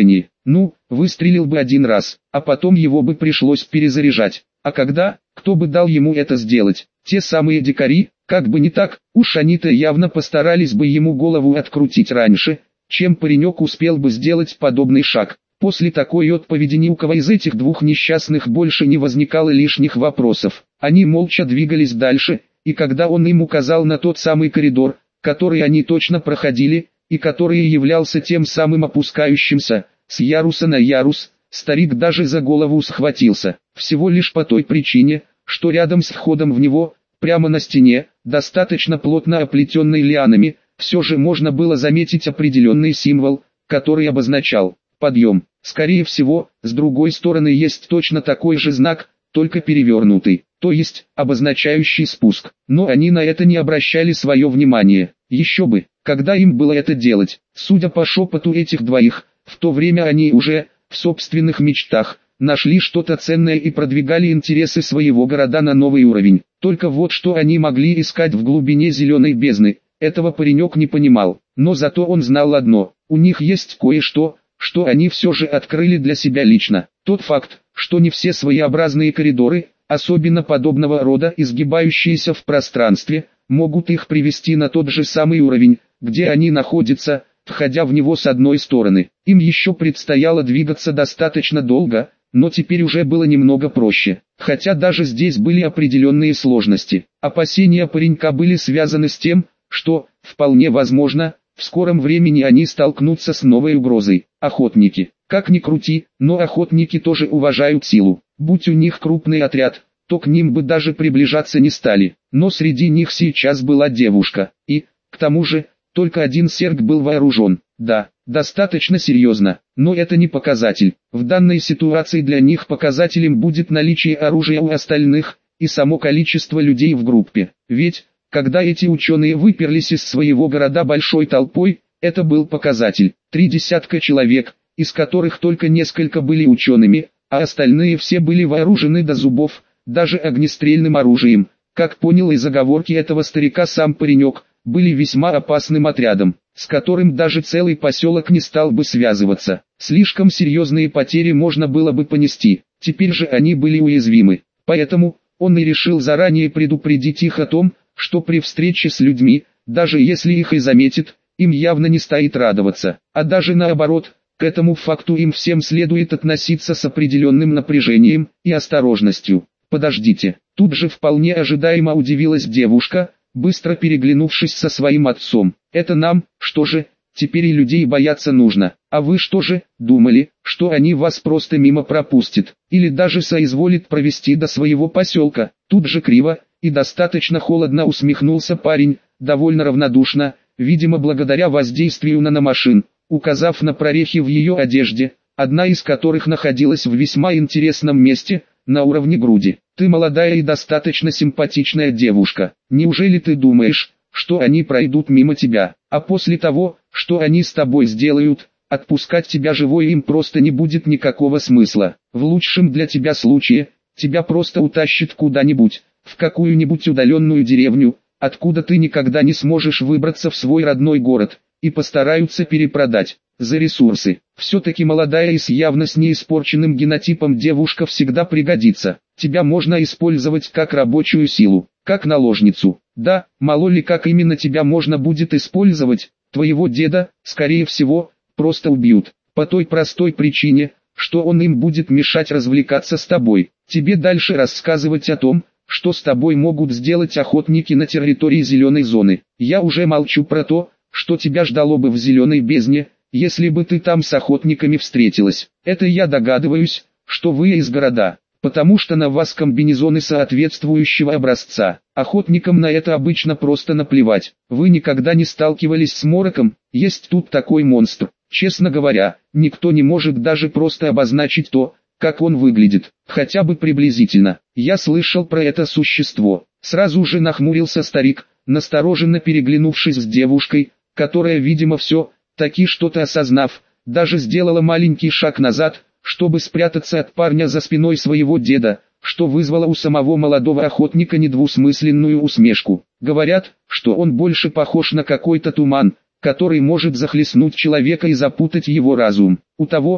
Ну, выстрелил бы один раз, а потом его бы пришлось перезаряжать. А когда, кто бы дал ему это сделать? Те самые дикари, как бы не так, уж они-то явно постарались бы ему голову открутить раньше, чем паренек успел бы сделать подобный шаг. После такой отповеди ни у кого из этих двух несчастных больше не возникало лишних вопросов. Они молча двигались дальше, и когда он им указал на тот самый коридор, который они точно проходили, и который являлся тем самым опускающимся, с яруса на ярус, старик даже за голову схватился. Всего лишь по той причине, что рядом с входом в него, прямо на стене, достаточно плотно оплетенной лианами, все же можно было заметить определенный символ, который обозначал подъем. Скорее всего, с другой стороны есть точно такой же знак, только перевернутый, то есть обозначающий спуск. Но они на это не обращали свое внимание. Еще бы, когда им было это делать. Судя по шепоту этих двоих, в то время они уже, в собственных мечтах, нашли что-то ценное и продвигали интересы своего города на новый уровень. Только вот что они могли искать в глубине зеленой бездны, этого паренек не понимал. Но зато он знал одно: у них есть кое-что, что они все же открыли для себя лично. Тот факт, что не все своеобразные коридоры, особенно подобного рода изгибающиеся в пространстве, могут их привести на тот же самый уровень, где они находятся, входя в него с одной стороны. Им еще предстояло двигаться достаточно долго, но теперь уже было немного проще. Хотя даже здесь были определенные сложности. Опасения паренька были связаны с тем, что, вполне возможно, в скором времени они столкнутся с новой угрозой. Охотники. Как ни крути, но охотники тоже уважают силу. Будь у них крупный отряд, то к ним бы даже приближаться не стали. Но среди них сейчас была девушка. И, к тому же, только один серк был вооружен. Да, достаточно серьезно, но это не показатель. В данной ситуации для них показателем будет наличие оружия у остальных, и само количество людей в группе. Ведь, когда эти ученые выперлись из своего города большой толпой, это был показатель. Три десятка человек, из которых только несколько были учеными, а остальные все были вооружены до зубов, даже огнестрельным оружием. Как понял из оговорки этого старика сам паренек, были весьма опасным отрядом, с которым даже целый поселок не стал бы связываться. Слишком серьезные потери можно было бы понести, теперь же они были уязвимы. Поэтому, он и решил заранее предупредить их о том, что при встрече с людьми, даже если их и заметит, им явно не стоит радоваться, а даже наоборот, к этому факту им всем следует относиться с определенным напряжением и осторожностью. «Подождите», тут же вполне ожидаемо удивилась девушка, быстро переглянувшись со своим отцом. «Это нам, что же, теперь и людей бояться нужно, а вы что же, думали, что они вас просто мимо пропустят, или даже соизволят провести до своего поселка?» Тут же криво и достаточно холодно усмехнулся парень, довольно равнодушно, видимо благодаря воздействию наномашин, указав на прорехи в ее одежде, одна из которых находилась в весьма интересном месте, на уровне груди. «Ты молодая и достаточно симпатичная девушка, неужели ты думаешь, что они пройдут мимо тебя, а после того, что они с тобой сделают, отпускать тебя живой им просто не будет никакого смысла. В лучшем для тебя случае, тебя просто утащат куда-нибудь, в какую-нибудь удаленную деревню, откуда ты никогда не сможешь выбраться в свой родной город, и постараются перепродать за ресурсы. Все-таки молодая и с явно с неиспорченным генотипом девушка всегда пригодится. Тебя можно использовать как рабочую силу, как наложницу. Да, мало ли как именно тебя можно будет использовать, твоего деда, скорее всего, просто убьют. По той простой причине, что он им будет мешать развлекаться с тобой. Тебе дальше рассказывать о том, что с тобой могут сделать охотники на территории зеленой зоны. Я уже молчу про то, что тебя ждало бы в зеленой бездне, если бы ты там с охотниками встретилась. Это я догадываюсь, что вы из города, потому что на вас комбинезоны соответствующего образца. Охотникам на это обычно просто наплевать. Вы никогда не сталкивались с мороком, есть тут такой монстр. Честно говоря, никто не может даже просто обозначить то, как он выглядит, хотя бы приблизительно. Я слышал про это существо. Сразу же нахмурился старик, настороженно переглянувшись с девушкой, которая, видимо, все-таки что-то осознав, даже сделала маленький шаг назад, чтобы спрятаться от парня за спиной своего деда, что вызвало у самого молодого охотника недвусмысленную усмешку. Говорят, что он больше похож на какой-то туман, который может захлестнуть человека и запутать его разум. У того, кто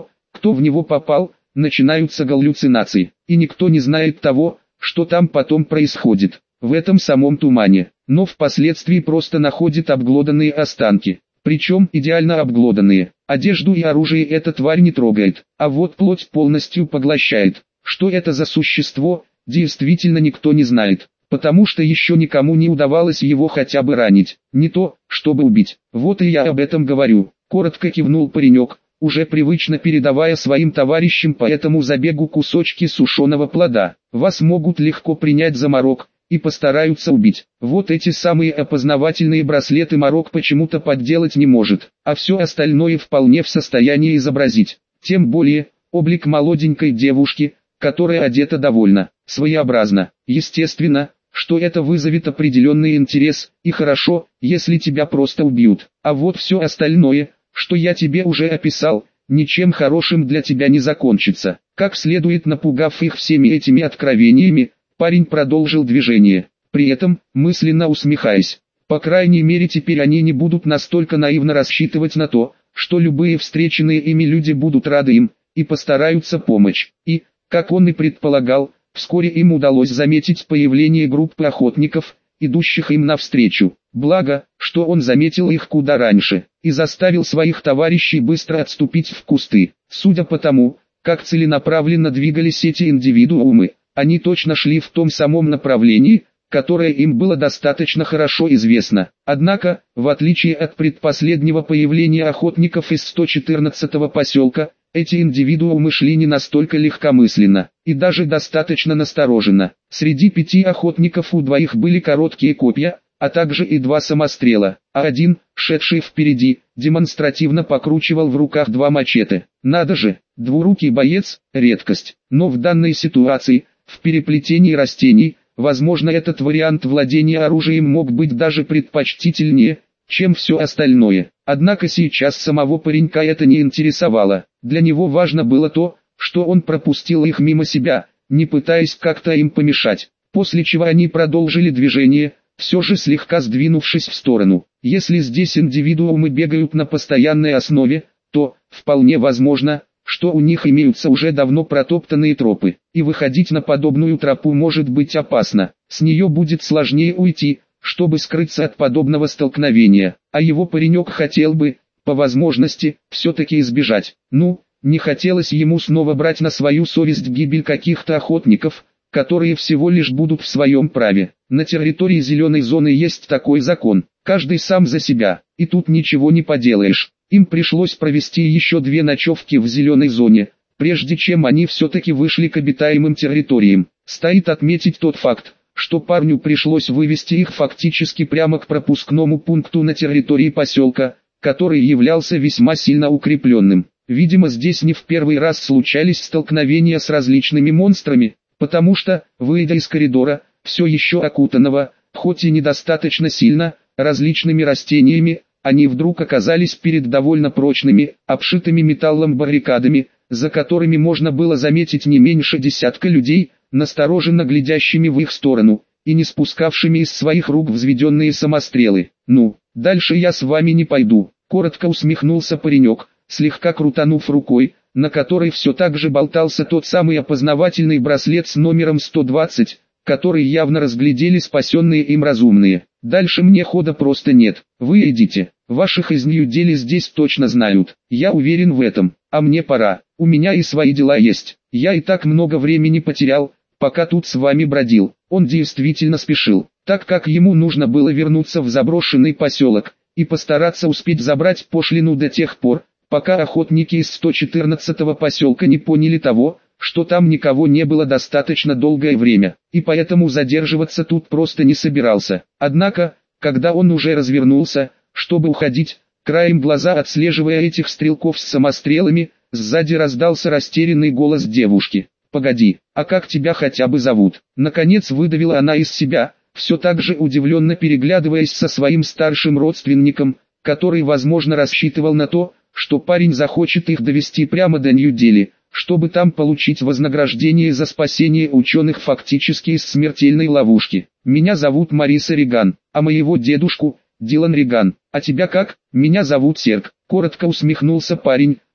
кто в него попал, начинаются галлюцинации, и никто не знает того, что там потом происходит, в этом самом тумане, но впоследствии просто находит обглоданные останки, причем идеально обглоданные. Одежду и оружие эта тварь не трогает, а вот плоть полностью поглощает. Что это за существо, действительно никто не знает, потому что еще никому не удавалось его хотя бы ранить, не то, чтобы убить. Вот и я об этом говорю, коротко кивнул паренек, уже привычно передавая своим товарищам по этому забегу кусочки сушеного плода. Вас могут легко принять за морок и постараются убить. Вот эти самые опознавательные браслеты морок почему-то подделать не может, а все остальное вполне в состоянии изобразить. Тем более, облик молоденькой девушки, которая одета довольно своеобразно. Естественно, что это вызовет определенный интерес, и хорошо, если тебя просто убьют. А вот все остальное, что я тебе уже описал, ничем хорошим для тебя не закончится. Как следует напугав их всеми этими откровениями, парень продолжил движение, при этом, мысленно усмехаясь. По крайней мере теперь они не будут настолько наивно рассчитывать на то, что любые встреченные ими люди будут рады им, и постараются помочь. И, как он и предполагал, вскоре им удалось заметить появление группы охотников, идущих им навстречу. Благо, что он заметил их куда раньше, и заставил своих товарищей быстро отступить в кусты. Судя по тому, как целенаправленно двигались эти индивидуумы, они точно шли в том самом направлении, которое им было достаточно хорошо известно. Однако, в отличие от предпоследнего появления охотников из сто четырнадцатого поселка, эти индивидуумы шли не настолько легкомысленно, и даже достаточно настороженно. Среди пяти охотников у двоих были короткие копья, а также и два самострела, а один, шедший впереди, демонстративно покручивал в руках два мачете. Надо же, двурукий боец – редкость, но в данной ситуации, в переплетении растений, возможно этот вариант владения оружием мог быть даже предпочтительнее, чем все остальное. Однако сейчас самого паренька это не интересовало, для него важно было то, что он пропустил их мимо себя, не пытаясь как-то им помешать, после чего они продолжили движение, все же слегка сдвинувшись в сторону. Если здесь индивидуумы бегают на постоянной основе, то, вполне возможно, что у них имеются уже давно протоптанные тропы, и выходить на подобную тропу может быть опасно, с нее будет сложнее уйти, чтобы скрыться от подобного столкновения, а его паренек хотел бы, по возможности, все-таки избежать. Ну, не хотелось ему снова брать на свою совесть гибель каких-то охотников, которые всего лишь будут в своем праве. На территории зеленой зоны есть такой закон, каждый сам за себя, и тут ничего не поделаешь. Им пришлось провести еще две ночевки в зеленой зоне, прежде чем они все-таки вышли к обитаемым территориям. Стоит отметить тот факт, что парню пришлось вывести их фактически прямо к пропускному пункту на территории поселка, который являлся весьма сильно укрепленным. Видимо, здесь не в первый раз случались столкновения с различными монстрами, потому что, выйдя из коридора, все еще окутанного, хоть и недостаточно сильно, различными растениями, они вдруг оказались перед довольно прочными, обшитыми металлом баррикадами, за которыми можно было заметить не меньше десятка людей, настороженно глядящими в их сторону, и не спускавшими из своих рук взведенные самострелы. «Ну, дальше я с вами не пойду», — коротко усмехнулся паренек, слегка крутанув рукой, на которой все так же болтался тот самый опознавательный браслет с номером сто двадцать, который явно разглядели спасенные им разумные. «Дальше мне хода просто нет, вы идите, ваших из Нью-Дели здесь точно знают, я уверен в этом, а мне пора, у меня и свои дела есть, я и так много времени потерял, пока тут с вами бродил». Он действительно спешил, так как ему нужно было вернуться в заброшенный поселок, и постараться успеть забрать пошлину до тех пор, пока охотники из сто четырнадцатого поселка не поняли того, что там никого не было достаточно долгое время, и поэтому задерживаться тут просто не собирался. Однако, когда он уже развернулся, чтобы уходить, краем глаза отслеживая этих стрелков с самострелами, сзади раздался растерянный голос девушки. «Погоди, а как тебя хотя бы зовут?» Наконец выдавила она из себя, все так же удивленно переглядываясь со своим старшим родственником, который возможно рассчитывал на то, что парень захочет их довести прямо до Нью-Дели, чтобы там получить вознаграждение за спасение ученых фактически из смертельной ловушки. «Меня зовут Мариса Риган, а моего дедушку – Дилан Риган. А тебя как?» «Меня зовут Серг», – коротко усмехнулся парень,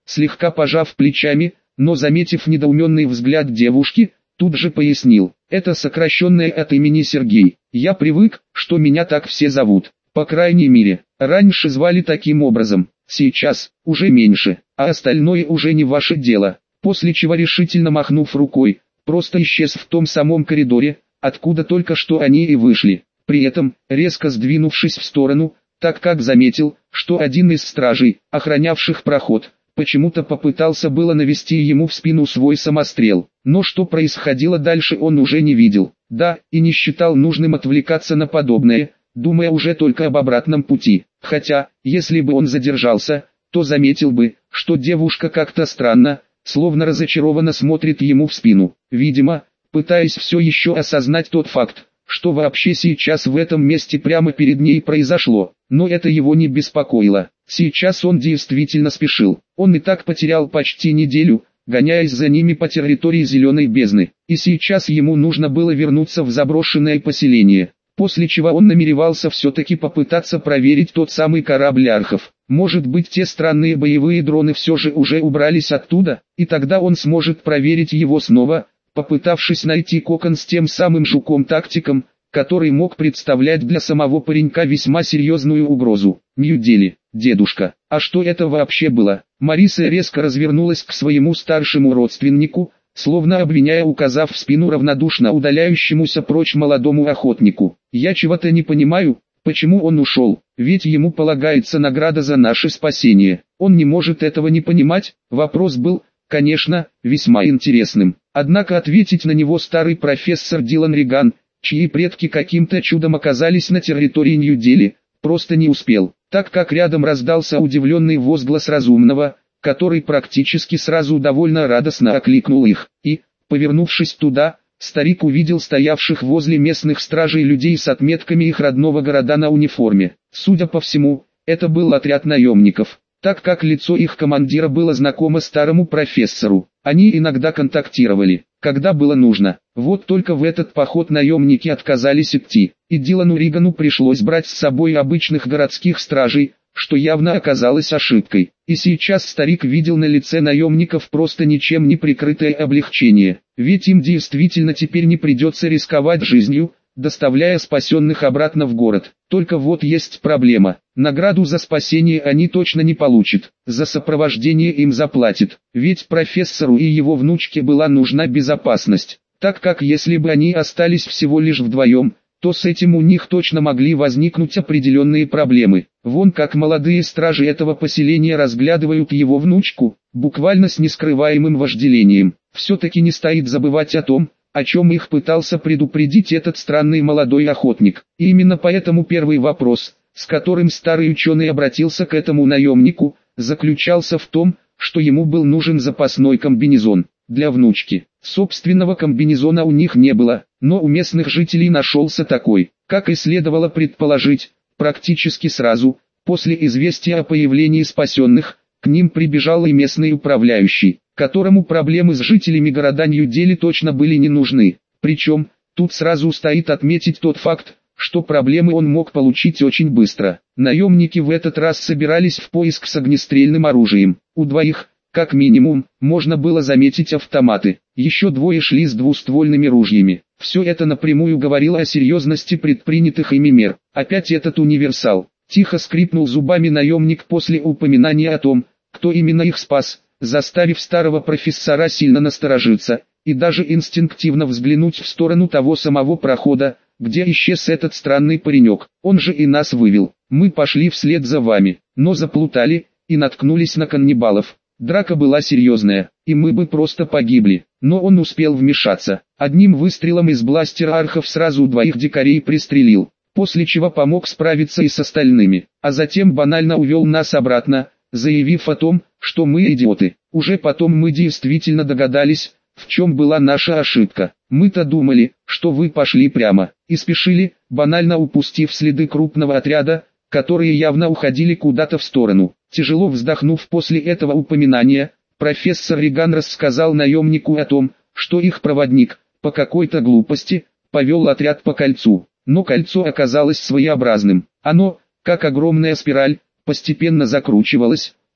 слегка пожав плечами, но заметив недоуменный взгляд девушки, тут же пояснил: «Это сокращенное от имени Сергей. Я привык, что меня так все зовут. По крайней мере, раньше звали таким образом, сейчас уже меньше, а остальное уже не ваше дело». После чего, решительно махнув рукой, просто исчез в том самом коридоре, откуда только что они и вышли. При этом, резко сдвинувшись в сторону, так как заметил, что один из стражей, охранявших проход, почему-то попытался было навести ему в спину свой самострел. Но что происходило дальше, он уже не видел. Да, и не считал нужным отвлекаться на подобное, думая уже только об обратном пути. Хотя, если бы он задержался, то заметил бы, что девушка как-то странно, словно разочарованно смотрит ему в спину. Видимо, пытаясь все еще осознать тот факт, что вообще сейчас в этом месте прямо перед ней произошло. Но это его не беспокоило. Сейчас он действительно спешил. Он и так потерял почти неделю, гоняясь за ними по территории Зеленой бездны. И сейчас ему нужно было вернуться в заброшенное поселение. После чего он намеревался все-таки попытаться проверить тот самый корабль архов. Может быть, те странные боевые дроны все же уже убрались оттуда, и тогда он сможет проверить его снова, попытавшись найти кокон с тем самым жуком-тактиком, который мог представлять для самого паренька весьма серьезную угрозу. Нью-Дели, дедушка, а что это вообще было? Мариса резко развернулась к своему старшему родственнику, словно обвиняя, указав в спину равнодушно удаляющемуся прочь молодому охотнику. «Я чего-то не понимаю, почему он ушел, ведь ему полагается награда за наше спасение. Он не может этого не понимать». Вопрос был, конечно, весьма интересным. Однако ответить на него старый профессор Дилан Риган, чьи предки каким-то чудом оказались на территории Нью-Дели, просто не успел, так как рядом раздался удивленный возглас разумного, который практически сразу довольно радостно окликнул их, и, повернувшись туда, старик увидел стоявших возле местных стражей людей с отметками их родного города на униформе. Судя по всему, это был отряд наемников, так как лицо их командира было знакомо старому профессору. Они иногда контактировали, когда было нужно. Вот только в этот поход наемники отказались идти, и Дилану Ригану пришлось брать с собой обычных городских стражей, что явно оказалось ошибкой. И сейчас старик видел на лице наемников просто ничем не прикрытое облегчение, ведь им действительно теперь не придется рисковать жизнью, доставляя спасенных обратно в город. Только вот есть проблема. Награду за спасение они точно не получат, за сопровождение им заплатят, ведь профессору и его внучке была нужна безопасность, так как если бы они остались всего лишь вдвоем, то с этим у них точно могли возникнуть определенные проблемы. Вон как молодые стражи этого поселения разглядывают его внучку, буквально с нескрываемым вожделением. Все-таки не стоит забывать о том, о чем их пытался предупредить этот странный молодой охотник. И именно поэтому первый вопрос, с которым старый ученый обратился к этому наемнику, заключался в том, что ему был нужен запасной комбинезон для внучки. Собственного комбинезона у них не было, но у местных жителей нашелся такой. Как и следовало предположить, практически сразу, после известия о появлении спасенных, к ним прибежал и местный управляющий, которому проблемы с жителями города Нью-Дели точно были не нужны. Причем, тут сразу стоит отметить тот факт, что проблемы он мог получить очень быстро. Наемники в этот раз собирались в поиск с огнестрельным оружием. У двоих, как минимум, можно было заметить автоматы. Еще двое шли с двуствольными ружьями. Все это напрямую говорило о серьезности предпринятых ими мер. Опять этот универсал. Тихо скрипнул зубами наемник после упоминания о том, кто именно их спас, заставив старого профессора сильно насторожиться, и даже инстинктивно взглянуть в сторону того самого прохода, где исчез этот странный паренек. Он же и нас вывел. Мы пошли вслед за вами, но заплутали, и наткнулись на каннибалов. Драка была серьезная, и мы бы просто погибли, но он успел вмешаться. Одним выстрелом из бластера архов сразу двоих дикарей пристрелил, после чего помог справиться и с остальными, а затем банально увел нас обратно, заявив о том, что мы идиоты. Уже потом мы действительно догадались, в чем была наша ошибка. Мы-то думали, что вы пошли прямо, и спешили, банально упустив следы крупного отряда, которые явно уходили куда-то в сторону. Тяжело вздохнув после этого упоминания, профессор Риган рассказал наемнику о том, что их проводник, по какой-то глупости, повел отряд по кольцу. Но кольцо оказалось своеобразным. Оно, как огромная спираль, постепенно закручивалось,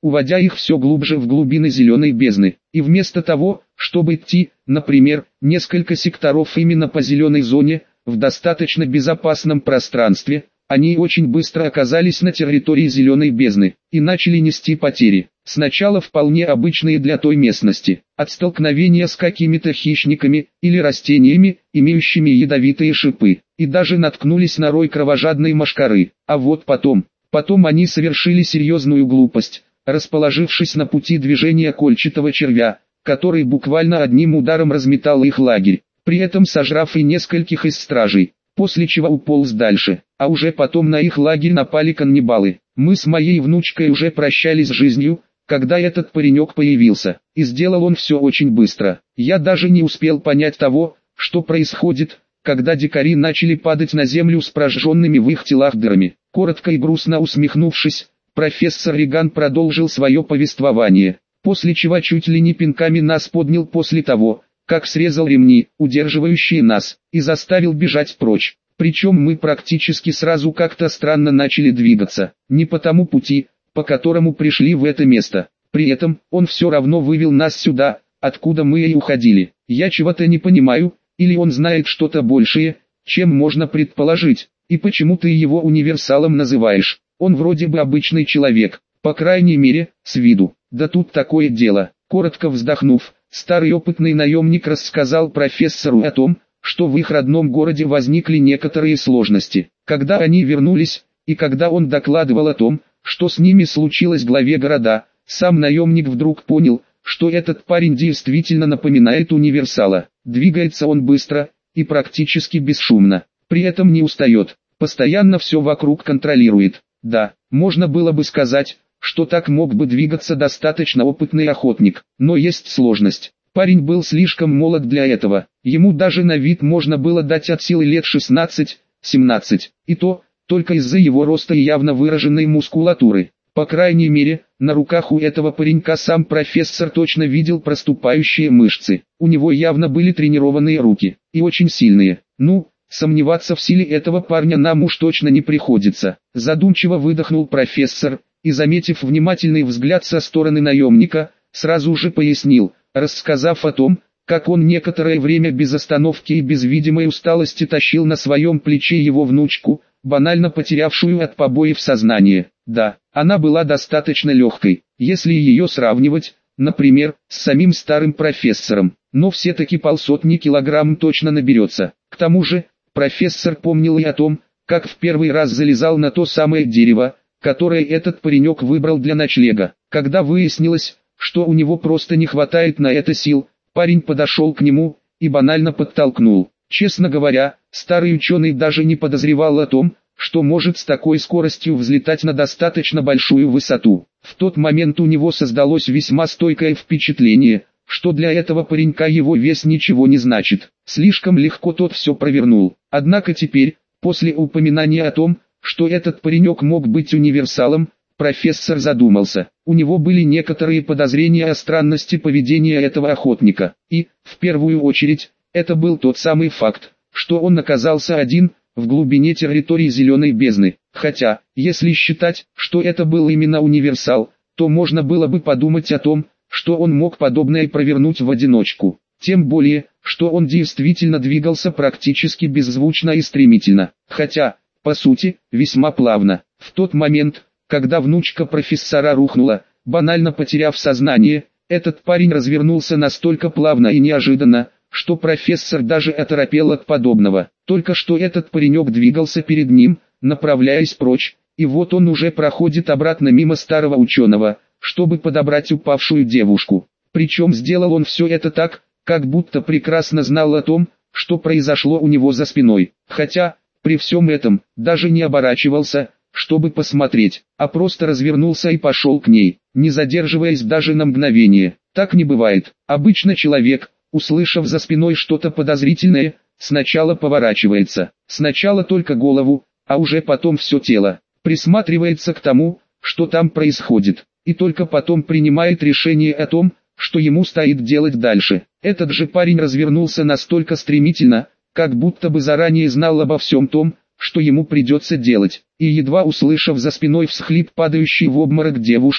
уводя их все глубже в глубины зеленой бездны. И вместо того, чтобы идти, например, несколько секторов именно по зеленой зоне, в достаточно безопасном пространстве, они очень быстро оказались на территории зеленой бездны и начали нести потери. Сначала вполне обычные для той местности, от столкновения с какими-то хищниками или растениями, имеющими ядовитые шипы, и даже наткнулись на рой кровожадной мошкары. А вот потом, потом они совершили серьезную глупость, расположившись на пути движения кольчатого червя, который буквально одним ударом разметал их лагерь, при этом сожрав и нескольких из стражей, после чего уполз дальше, а уже потом на их лагерь напали каннибалы. Мы с моей внучкой уже прощались с жизнью, когда этот паренек появился, и сделал он все очень быстро. Я даже не успел понять того, что происходит, когда дикари начали падать на землю с прожженными в их телах дырами. Коротко и грустно усмехнувшись, профессор Риган продолжил свое повествование, после чего чуть ли не пинками нас поднял после того, как срезал ремни, удерживающие нас, и заставил бежать прочь. Причем мы практически сразу как-то странно начали двигаться, не по тому пути, по которому пришли в это место. При этом, он все равно вывел нас сюда, откуда мы и уходили. Я чего-то не понимаю, или он знает что-то большее, чем можно предположить, и почему ты его универсалом называешь? Он вроде бы обычный человек, по крайней мере, с виду. Да тут такое дело. Коротко вздохнув, старый опытный наемник рассказал профессору о том, что в их родном городе возникли некоторые сложности. Когда они вернулись, и когда он докладывал о том, что с ними случилось главе города, сам наемник вдруг понял, что этот парень действительно напоминает универсала. Двигается он быстро и практически бесшумно, при этом не устает, постоянно все вокруг контролирует. Да, можно было бы сказать, что так мог бы двигаться достаточно опытный охотник, но есть сложность. Парень был слишком молод для этого, ему даже на вид можно было дать от силы лет шестнадцать-семнадцать, и то, только из-за его роста и явно выраженной мускулатуры. По крайней мере, на руках у этого паренька сам профессор точно видел проступающие мышцы. У него явно были тренированные руки, и очень сильные. Ну, сомневаться в силе этого парня нам уж точно не приходится. Задумчиво выдохнул профессор, и, заметив внимательный взгляд со стороны наемника, сразу же пояснил, рассказав о том, как он некоторое время без остановки и без видимой усталости тащил на своем плече его внучку, банально потерявшую от побоев сознание. Да, она была достаточно легкой, если ее сравнивать, например, с самим старым профессором, но все-таки полсотни килограмм точно наберется. К тому же, профессор помнил и о том, как в первый раз залезал на то самое дерево, которое этот паренек выбрал для ночлега. Когда выяснилось, что у него просто не хватает на это сил, парень подошел к нему и банально подтолкнул. Честно говоря, старый ученый даже не подозревал о том, что может с такой скоростью взлетать на достаточно большую высоту. В тот момент у него создалось весьма стойкое впечатление, что для этого паренька его вес ничего не значит. Слишком легко тот все провернул. Однако теперь, после упоминания о том, что этот паренек мог быть универсалом, профессор задумался. У него были некоторые подозрения о странности поведения этого охотника. И, в первую очередь, это был тот самый факт, что он оказался один, в глубине территории зеленой бездны. Хотя, если считать, что это был именно универсал, то можно было бы подумать о том, что он мог подобное провернуть в одиночку. Тем более, что он действительно двигался практически беззвучно и стремительно. Хотя, по сути, весьма плавно. В тот момент, когда внучка профессора рухнула, банально потеряв сознание, этот парень развернулся настолько плавно и неожиданно, что профессор даже оторопел от подобного. Только что этот паренек двигался перед ним, направляясь прочь, и вот он уже проходит обратно мимо старого ученого, чтобы подобрать упавшую девушку. Причем сделал он все это так, как будто прекрасно знал о том, что произошло у него за спиной. Хотя, при всем этом, даже не оборачивался, чтобы посмотреть, а просто развернулся и пошел к ней, не задерживаясь даже на мгновение. Так не бывает. Обычно человек, услышав за спиной что-то подозрительное, сначала поворачивается, сначала только голову, а уже потом все тело, присматривается к тому, что там происходит, и только потом принимает решение о том, что ему стоит делать дальше. Этот же парень развернулся настолько стремительно, как будто бы заранее знал обо всем том, что ему придется делать, и едва услышав за спиной всхлип падающей в обморок девушки,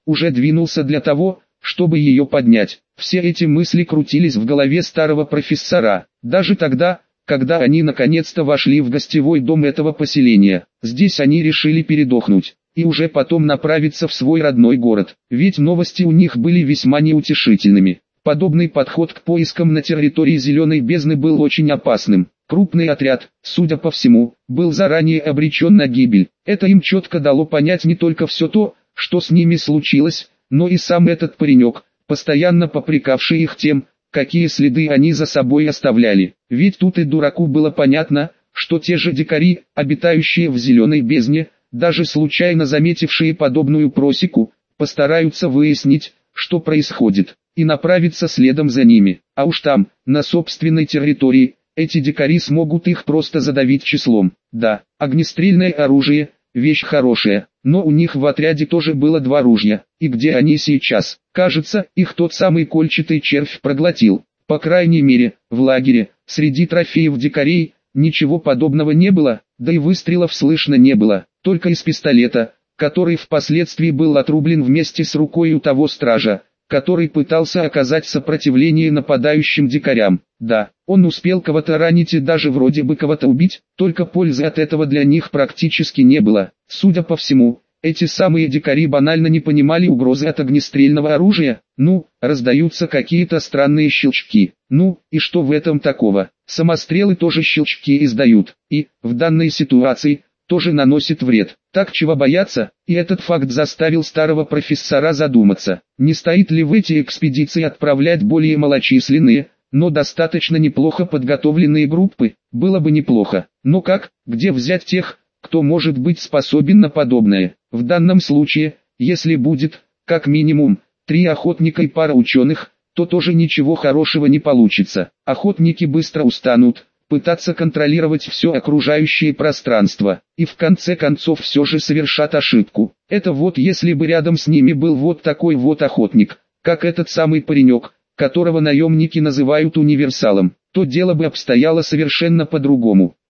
уже двинулся для того, чтобы ее поднять. Все эти мысли крутились в голове старого профессора, даже тогда, когда они наконец-то вошли в гостевой дом этого поселения. Здесь они решили передохнуть, и уже потом направиться в свой родной город, ведь новости у них были весьма неутешительными. Подобный подход к поискам на территории Зеленой бездны был очень опасным. Крупный отряд, судя по всему, был заранее обречен на гибель. Это им четко дало понять не только все то, что с ними случилось, но и сам этот паренек, постоянно попрекавший их тем, какие следы они за собой оставляли. Ведь тут и дураку было понятно, что те же дикари, обитающие в Зеленой бездне, даже случайно заметившие подобную просеку, постараются выяснить, что происходит, и направиться следом за ними. А уж там, на собственной территории, эти дикари смогут их просто задавить числом. Да, огнестрельное оружие – вещь хорошая, но у них в отряде тоже было два ружья. И где они сейчас? Кажется, их тот самый кольчатый червь проглотил. По крайней мере, в лагере, среди трофеев дикарей, ничего подобного не было, да и выстрелов слышно не было, только из пистолета, который впоследствии был отрублен вместе с рукой у того стража, который пытался оказать сопротивление нападающим дикарям. Да, он успел кого-то ранить и даже вроде бы кого-то убить, только пользы от этого для них практически не было. Судя по всему, эти самые дикари банально не понимали угрозы от огнестрельного оружия. Ну, раздаются какие-то странные щелчки. Ну, и что в этом такого? Самострелы тоже щелчки издают, и, в данной ситуации, тоже наносит вред. Так чего бояться? И этот факт заставил старого профессора задуматься, не стоит ли в эти экспедиции отправлять более малочисленные, но достаточно неплохо подготовленные группы. Было бы неплохо. Но как, где взять тех, кто может быть способен на подобное? В данном случае, если будет, как минимум, три охотника и пара ученых, то тоже ничего хорошего не получится. Охотники быстро устанут пытаться контролировать все окружающее пространство, и в конце концов все же совершат ошибку. Это вот если бы рядом с ними был вот такой вот охотник, как этот самый паренек, которого наемники называют универсалом, то дело бы обстояло совершенно по-другому.